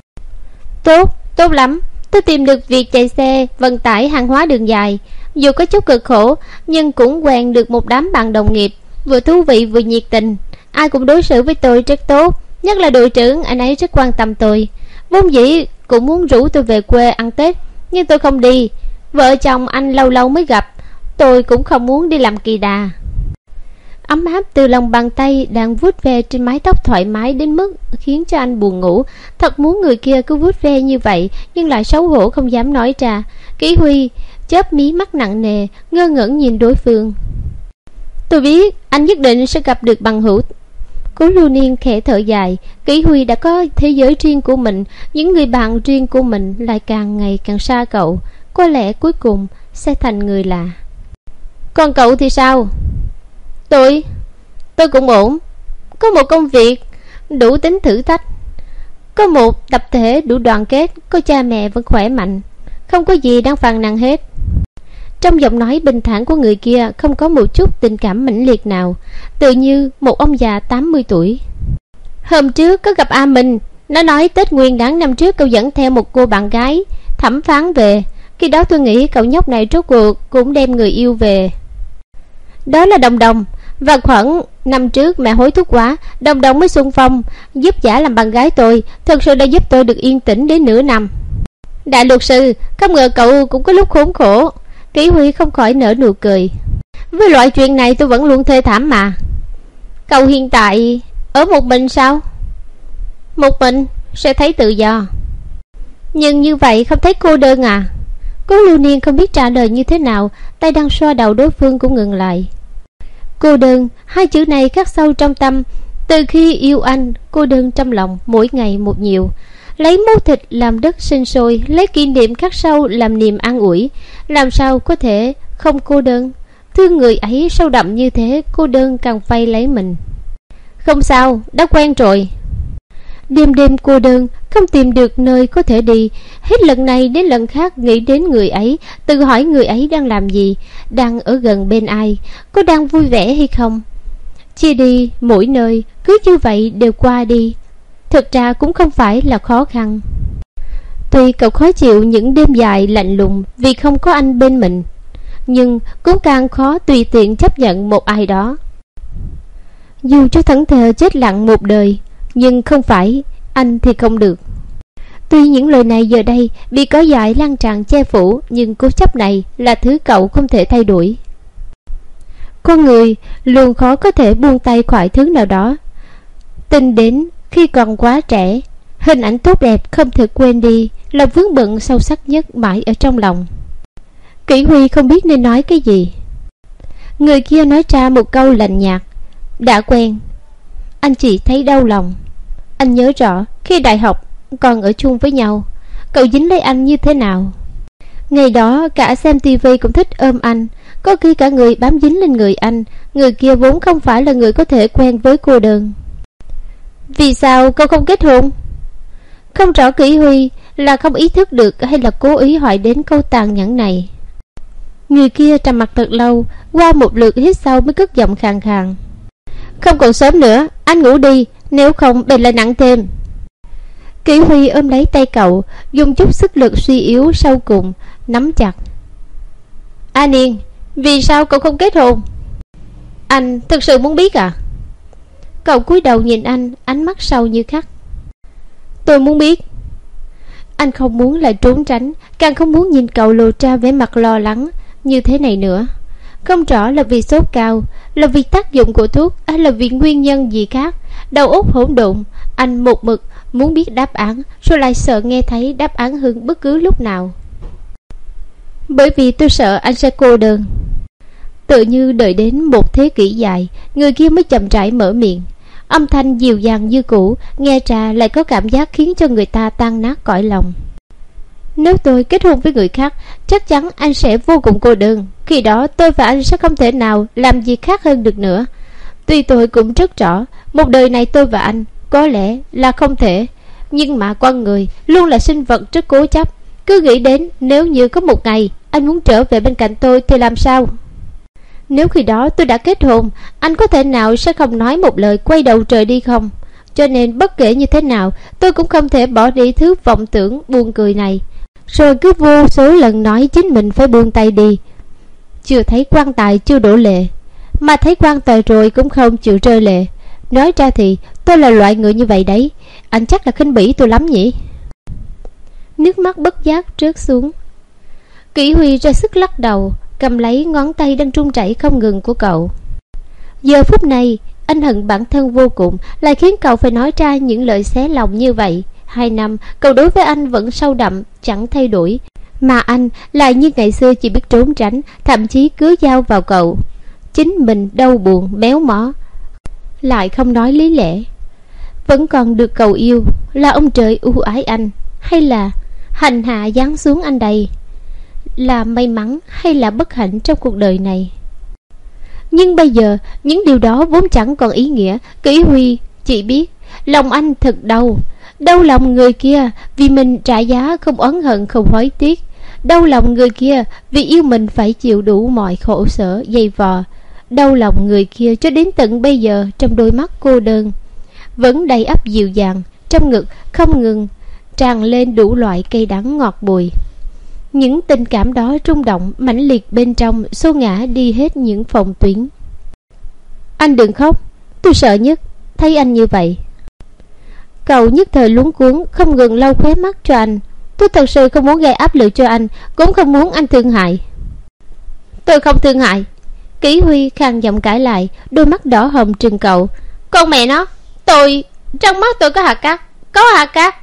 Tốt, tốt lắm. Tôi tìm được việc chạy xe vận tải hàng hóa đường dài. Dù có chút cực khổ, nhưng cũng quen được một đám bạn đồng nghiệp, vừa thú vị vừa nhiệt tình. Ai cũng đối xử với tôi rất tốt, nhất là đội trưởng, anh ấy rất quan tâm tôi. Vốn dĩ cũng muốn rủ tôi về quê ăn Tết, nhưng tôi không đi. Vợ chồng anh lâu lâu mới gặp, tôi cũng không muốn đi làm kỳ đà. Ấm áp từ lòng bàn tay đang vuốt ve trên mái tóc thoải mái đến mức khiến cho anh buồn ngủ. Thật muốn người kia cứ vuốt ve như vậy, nhưng lại xấu hổ không dám nói ra. Kỷ Huy chớp mí mắt nặng nề, ngơ ngẩn nhìn đối phương. Tôi biết anh nhất định sẽ gặp được bằng hữu. Cố Lưu Niên khẽ thở dài. Kỷ Huy đã có thế giới riêng của mình, những người bạn riêng của mình lại càng ngày càng xa cậu. Có lẽ cuối cùng sẽ thành người lạ. Còn cậu thì sao? Tôi Tôi cũng ổn. Có một công việc đủ tính thử thách, có một tập thể đủ đoàn kết, có cha mẹ vẫn khỏe mạnh, không có gì đang phàn nàn hết. Trong giọng nói bình thản của người kia không có một chút tình cảm mãnh liệt nào, tự như một ông già tám mươi tuổi. Hôm trước có gặp A Minh, nó nói Tết Nguyên Đán năm trước cậu dẫn theo một cô bạn gái thẩm phán về. Khi đó tôi nghĩ cậu nhóc này rốt cuộc cũng đem người yêu về. Đó là Đồng Đồng. Và khoảng năm trước mẹ hối thúc quá, Đồng Đồng mới xung phong giúp giả làm bạn gái tôi. Thật sự đã giúp tôi được yên tĩnh đến nửa năm. Đại luật sư, không ngờ cậu cũng có lúc khốn khổ. Kỷ Huy không khỏi nở nụ cười. Với loại chuyện này tôi vẫn luôn thê thảm mà. Cậu hiện tại ở một mình sao? Một mình sẽ thấy tự do, nhưng như vậy không thấy cô đơn à? Cố Lưu Niên không biết trả lời như thế nào, tay đang xoa đầu đối phương cũng ngừng lại. Cô đơn, hai chữ này khắc sâu trong tâm. Từ khi yêu anh, cô đơn trong lòng mỗi ngày một nhiều. Lấy máu thịt làm đất sinh sôi, lấy kỷ niệm khắc sâu làm niềm an ủi. Làm sao có thể không cô đơn? Thương người ấy sâu đậm như thế, cô đơn càng vây lấy mình. Không sao, đã quen rồi. Đêm đêm cô đơn, không tìm được nơi có thể đi. Hết lần này đến lần khác nghĩ đến người ấy, tự hỏi người ấy đang làm gì, đang ở gần bên ai, có đang vui vẻ hay không. Chia đi mỗi nơi, cứ như vậy đều qua đi. Thực ra cũng không phải là khó khăn. Tuy cậu khó chịu những đêm dài lạnh lùng vì không có anh bên mình, nhưng cũng càng khó tùy tiện chấp nhận một ai đó. Dù cho thẫn thờ chết lặng một đời, nhưng không phải anh thì không được. Tuy những lời này giờ đây bị cỏ dại lan tràn che phủ, nhưng cố chấp này là thứ cậu không thể thay đổi. Con người luôn khó có thể buông tay khỏi thứ nào đó. Tình đến khi còn quá trẻ, hình ảnh tốt đẹp không thể quên đi là vướng bận sâu sắc nhất mãi ở trong lòng. Kỷ Huy không biết nên nói cái gì. Người kia nói ra một câu lạnh nhạt: đã quen. Anh chỉ thấy đau lòng. Anh nhớ rõ khi đại học còn ở chung với nhau, cậu dính lấy anh như thế nào. Ngày đó cả xem tivi cũng thích ôm anh, có khi cả người bám dính lên người anh. Người kia vốn không phải là người có thể quen với cô đơn. Vì sao cậu không kết hôn? Không rõ Kỷ Huy là không ý thức được hay là cố ý hỏi đến câu tàn nhẫn này. Người kia trầm mặt thật lâu, qua một lượt hít sâu mới cất giọng khàn khàn: không còn sớm nữa, anh ngủ đi, nếu không bệnh lại nặng thêm. Kỷ Huy ôm lấy tay cậu, dùng chút sức lực suy yếu sau cùng nắm chặt. A Niên, vì sao cậu không kết hôn? Anh thực sự muốn biết à? Cậu cúi đầu nhìn anh, ánh mắt sâu như khắc. Tôi muốn biết. Anh không muốn lại trốn tránh, càng không muốn nhìn cậu lộ ra vẻ mặt lo lắng như thế này nữa. Không rõ là vì sốt cao, là vì tác dụng của thuốc, hay là vì nguyên nhân gì khác. Đầu óc hỗn độn, anh một mực muốn biết đáp án, rồi lại sợ nghe thấy đáp án hơn bất cứ lúc nào. Bởi vì tôi sợ anh sẽ cô đơn. Tự như đợi đến một thế kỷ dài, người kia mới chậm rãi mở miệng. Âm thanh dịu dàng như cũ, nghe ra lại có cảm giác khiến cho người ta tan nát cõi lòng. Nếu tôi kết hôn với người khác, chắc chắn anh sẽ vô cùng cô đơn. Khi đó tôi và anh sẽ không thể nào làm gì khác hơn được nữa. Tuy tôi cũng rất rõ, một đời này tôi và anh có lẽ là không thể, nhưng mà con người luôn là sinh vật rất cố chấp. Cứ nghĩ đến nếu như có một ngày anh muốn trở về bên cạnh tôi thì làm sao? Nếu khi đó tôi đã kết hôn, anh có thể nào sẽ không nói một lời quay đầu trời đi không? Cho nên bất kể như thế nào, tôi cũng không thể bỏ đi thứ vọng tưởng buồn cười này, rồi cứ vô số lần nói chính mình phải buông tay đi. Chưa thấy quan tài chưa đổ lệ, mà thấy quan tài rồi cũng không chịu rơi lệ. Nói ra thì tôi là loại người như vậy đấy. Anh chắc là khinh bỉ tôi lắm nhỉ? Nước mắt bất giác rớt xuống. Kỷ Huy ra sức lắc đầu, cầm lấy ngón tay đang run rẩy không ngừng của cậu. Giờ phút này anh hận bản thân vô cùng, lại khiến cậu phải nói ra những lời xé lòng như vậy. Hai năm cậu đối với anh vẫn sâu đậm, chẳng thay đổi, mà anh lại như ngày xưa chỉ biết trốn tránh, thậm chí cứ giao vào cậu. Chính mình đau buồn méo mó, lại không nói lý lẽ. Vẫn còn được cậu yêu. Là ông trời ưu ái anh, hay là hành hạ giáng xuống anh đây? Là may mắn hay là bất hạnh trong cuộc đời này? Nhưng bây giờ những điều đó vốn chẳng còn ý nghĩa. Kỷ Huy chỉ biết lòng anh thật đau. Đau lòng người kia vì mình trả giá không oán hận không hối tiếc. Đau lòng người kia vì yêu mình phải chịu đủ mọi khổ sở dày vò. Đau lòng người kia cho đến tận bây giờ, trong đôi mắt cô đơn vẫn đầy ắp dịu dàng, trong ngực không ngừng tràn lên đủ loại cây đắng ngọt bùi. Những tình cảm đó rung động mãnh liệt bên trong, xô ngã đi hết những phòng tuyến. Anh đừng khóc, tôi sợ nhất thấy anh như vậy. Cậu nhất thời luống cuống, không ngừng lau khóe mắt cho anh. Tôi thật sự không muốn gây áp lực cho anh, cũng không muốn anh thương hại. Tôi không thương hại. Kỷ Huy khàn giọng cãi lại, đôi mắt đỏ hồng trừng cậu. Con mẹ nó, tôi, trong mắt tôi có hạt cát, có hạt cát.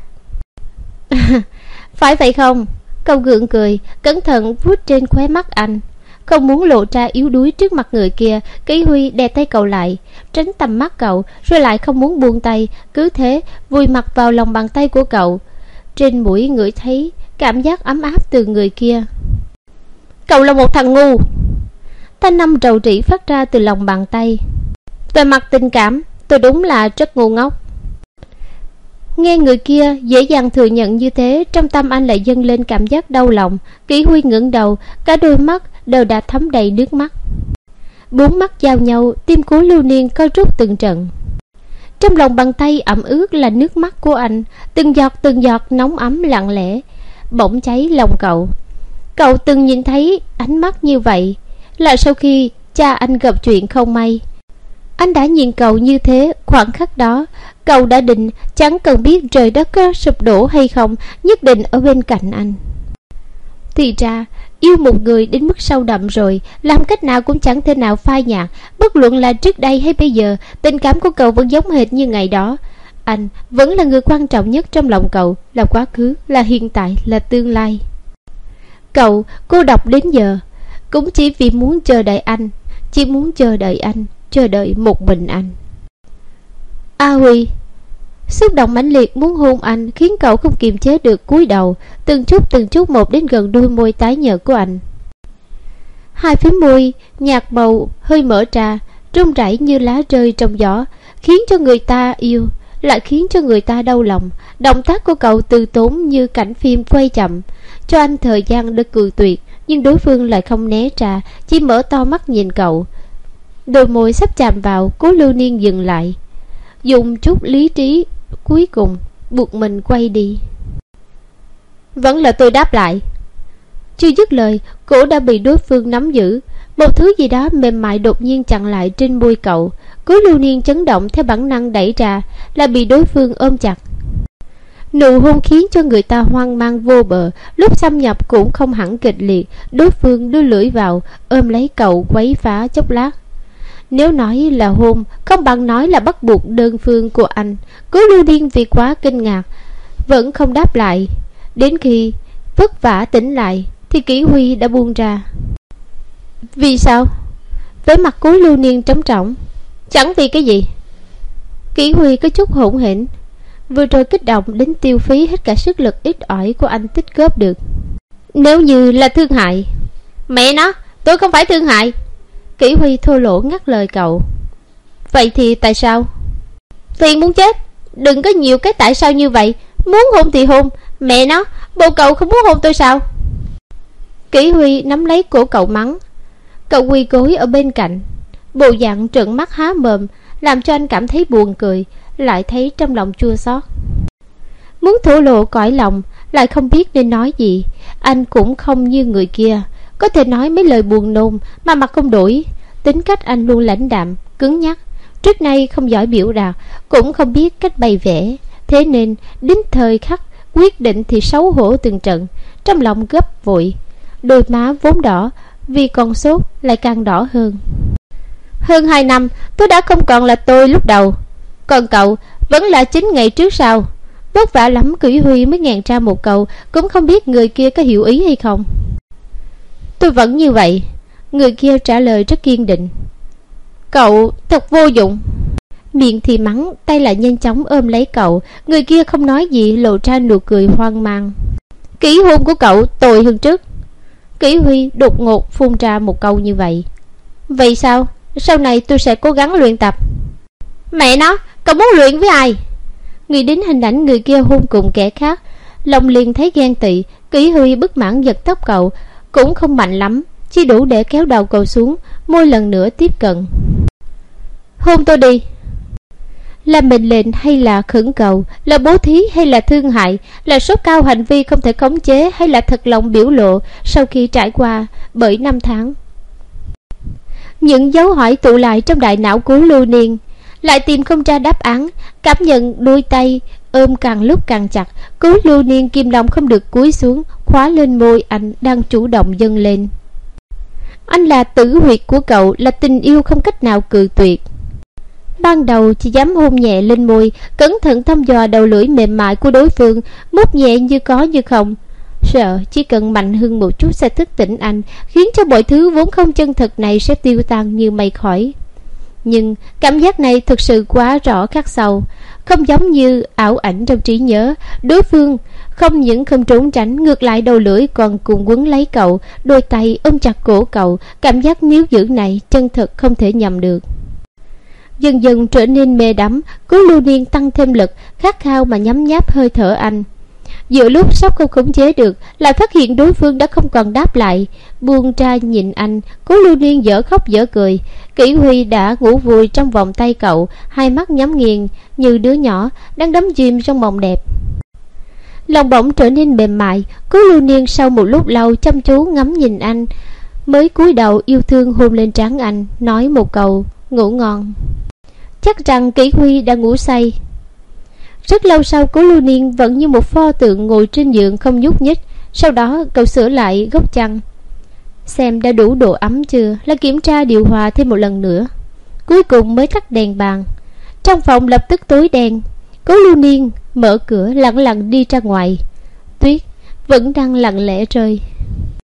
Phải vậy không? Cậu gượng cười, cẩn thận vuốt trên khóe mắt anh. Không muốn lộ ra yếu đuối trước mặt người kia, Kỷ Huy đè tay cậu lại, tránh tầm mắt cậu, rồi lại không muốn buông tay. Cứ thế vùi mặt vào lòng bàn tay của cậu. Trên mũi ngửi thấy cảm giác ấm áp từ người kia. Cậu là một thằng ngu. Thanh âm rầu rĩ phát ra từ lòng bàn tay. Về mặt tình cảm, tôi đúng là rất ngu ngốc. Nghe người kia dễ dàng thừa nhận như thế, trong tâm anh lại dâng lên cảm giác đau lòng. Kỷ Huy ngẩng đầu, cả đôi mắt đều đã thấm đầy nước mắt. Bốn mắt giao nhau, tim Cố Lưu Niên co rút từng trận. Trong lòng bàn tay ẩm ướt là nước mắt của anh, từng giọt từng giọt nóng ấm lặng lẽ bỗng cháy lòng cậu. Cậu từng nhìn thấy ánh mắt như vậy là sau khi cha anh gặp chuyện không may. Anh đã nhìn cậu như thế, khoảnh khắc đó cậu đã định chẳng cần biết trời đất có sụp đổ hay không, nhất định ở bên cạnh anh. Thì ra yêu một người đến mức sâu đậm rồi, làm cách nào cũng chẳng thể nào phai nhạt. Bất luận là trước đây hay bây giờ, tình cảm của cậu vẫn giống hệt như ngày đó. Anh vẫn là người quan trọng nhất trong lòng cậu, là quá khứ, là hiện tại, là tương lai. Cậu cô độc đến giờ cũng chỉ vì muốn chờ đợi anh, chỉ muốn chờ đợi anh, chờ đợi một mình anh. A Huy, xúc động mãnh liệt muốn hôn anh khiến cậu không kiềm chế được cúi đầu, từng chút từng chút một đến gần đôi môi tái nhợt của anh. Hai phím môi nhạt màu hơi mở ra, rung rẩy như lá rơi trong gió, khiến cho người ta yêu, lại khiến cho người ta đau lòng. Động tác của cậu từ tốn như cảnh phim quay chậm, cho anh thời gian để cười tuyệt, nhưng đối phương lại không né ra, chỉ mở to mắt nhìn cậu. Đôi môi sắp chạm vào, Cố Lưu Niên dừng lại, dùng chút lý trí cuối cùng buộc mình quay đi. Vẫn là tôi đáp lại. Chưa dứt lời, cổ đã bị đối phương nắm giữ. Một thứ gì đó mềm mại đột nhiên chặn lại trên môi cậu. Cố Lưu Niên chấn động theo bản năng đẩy ra, là bị đối phương ôm chặt. Nụ hôn khiến cho người ta hoang mang vô bờ, lúc xâm nhập cũng không hẳn kịch liệt. Đối phương đưa lưỡi vào, ôm lấy cậu quấy phá chốc lát. Nếu nói là hôn, không bằng nói là bắt buộc đơn phương của anh. Cố Lưu Niên vì quá kinh ngạc vẫn không đáp lại. Đến khi vất vả tỉnh lại thì Kỷ Huy đã buông ra. Vì sao? Với mặt Cố Lưu Niên trống trỏng. Chẳng vì cái gì. Kỷ Huy có chút hỗn hển. Vừa rồi kích động đến tiêu phí hết cả sức lực ít ỏi của anh tích góp được. Nếu như là thương hại. Mẹ nó, tôi không phải thương hại. Kỷ Huy thô lỗ ngắt lời cậu. Vậy thì tại sao? Phiền muốn chết. Đừng có nhiều cái tại sao như vậy. Muốn hôn thì hôn. Mẹ nó, bộ cậu không muốn hôn tôi sao? Kỷ Huy nắm lấy cổ cậu mắng. Cậu quỳ gối ở bên cạnh, bộ dạng trợn mắt há mồm, làm cho anh cảm thấy buồn cười, lại thấy trong lòng chua xót. Muốn thổ lộ cõi lòng, lại không biết nên nói gì. Anh cũng không như người kia, có thể nói mấy lời buồn nôn mà mặt không đổi. Tính cách anh luôn lãnh đạm, cứng nhắc. Trước nay không giỏi biểu đạt, cũng không biết cách bày vẽ. Thế nên đến thời khắc quyết định thì xấu hổ từng trận, trong lòng gấp vội. Đôi má vốn đỏ vì còn sốt lại càng đỏ hơn. Hơn hai năm tôi đã không còn là tôi lúc đầu. Còn cậu vẫn là chính ngày trước sau. Vất vả lắm Kỷ Huy mới ngàn ra một câu, cũng không biết người kia có hiểu ý hay không. Tôi vẫn như vậy. Người kia trả lời rất kiên định. Cậu thật vô dụng. Miệng thì mắng, tay lại nhanh chóng ôm lấy cậu. Người kia không nói gì, lộ ra nụ cười hoang mang. Kỷ hôn của cậu tồi hơn trước. Kỷ Huy đột ngột phun ra một câu như vậy. Vậy sao? Sau này tôi sẽ cố gắng luyện tập. Mẹ nó, cậu muốn luyện với ai? Nghĩ đến hình ảnh người kia hôn cùng kẻ khác, lòng liền thấy ghen tị. Kỷ Huy bất mãn giật tóc cậu, cũng không mạnh lắm, chỉ đủ để kéo đầu cậu xuống, môi lần nữa tiếp cận. Hôn tôi đi. Là mệnh lệnh hay là khẩn cầu, là bố thí hay là thương hại, là sốt cao hành vi không thể khống chế, hay là thật lòng biểu lộ sau khi trải qua bởi năm tháng. Những dấu hỏi tụ lại trong đại não của Lưu Niên, lại tìm không ra đáp án. Cảm nhận đôi tay ôm càng lúc càng chặt, Cố Lưu Niên kim lòng không được cúi xuống, khóa lên môi anh đang chủ động dâng lên. Anh là tử huyệt của cậu, là tình yêu không cách nào cự tuyệt. Ban đầu chỉ dám hôn nhẹ lên môi, cẩn thận thăm dò đầu lưỡi mềm mại của đối phương, mút nhẹ như có như không. Sợ chỉ cần mạnh hơn một chút sẽ thức tỉnh anh, khiến cho mọi thứ vốn không chân thực này sẽ tiêu tan như mây khói. Nhưng cảm giác này thực sự quá rõ khắc sâu, không giống như ảo ảnh trong trí nhớ. Đối phương không những không trốn tránh, ngược lại đầu lưỡi còn cùng quấn lấy cậu, đôi tay ôm chặt cổ cậu. Cảm giác níu giữ này chân thực không thể nhầm được. Dần dần trở nên mê đắm, Cố Lưu Niên tăng thêm lực, khát khao mà nhấm nháp hơi thở anh. Giữa lúc sắp không khống chế được, lại phát hiện đối phương đã không còn đáp lại. Buông ra nhìn anh, Cố Lưu Niên dở khóc dở cười. Kỷ Huy đã ngủ vùi trong vòng tay cậu, hai mắt nhắm nghiền như đứa nhỏ đang đắm chìm trong mộng đẹp. Lòng bỗng trở nên mềm mại. Cố Lưu Niên sau một lúc lâu chăm chú ngắm nhìn anh, mới cúi đầu yêu thương hôn lên trán anh, nói một câu ngủ ngon. Chắc rằng Kỷ Huy đã ngủ say. Rất lâu sau, Cố Lưu Niên vẫn như một pho tượng ngồi trên giường không nhúc nhích. Sau đó cậu sửa lại góc chăn, xem đã đủ độ ấm chưa, là kiểm tra điều hòa thêm một lần nữa. Cuối cùng mới tắt đèn bàn. Trong phòng lập tức tối đen. Cố Lưu Niên mở cửa lặng lặng đi ra ngoài. Tuyết vẫn đang lặng lẽ rơi.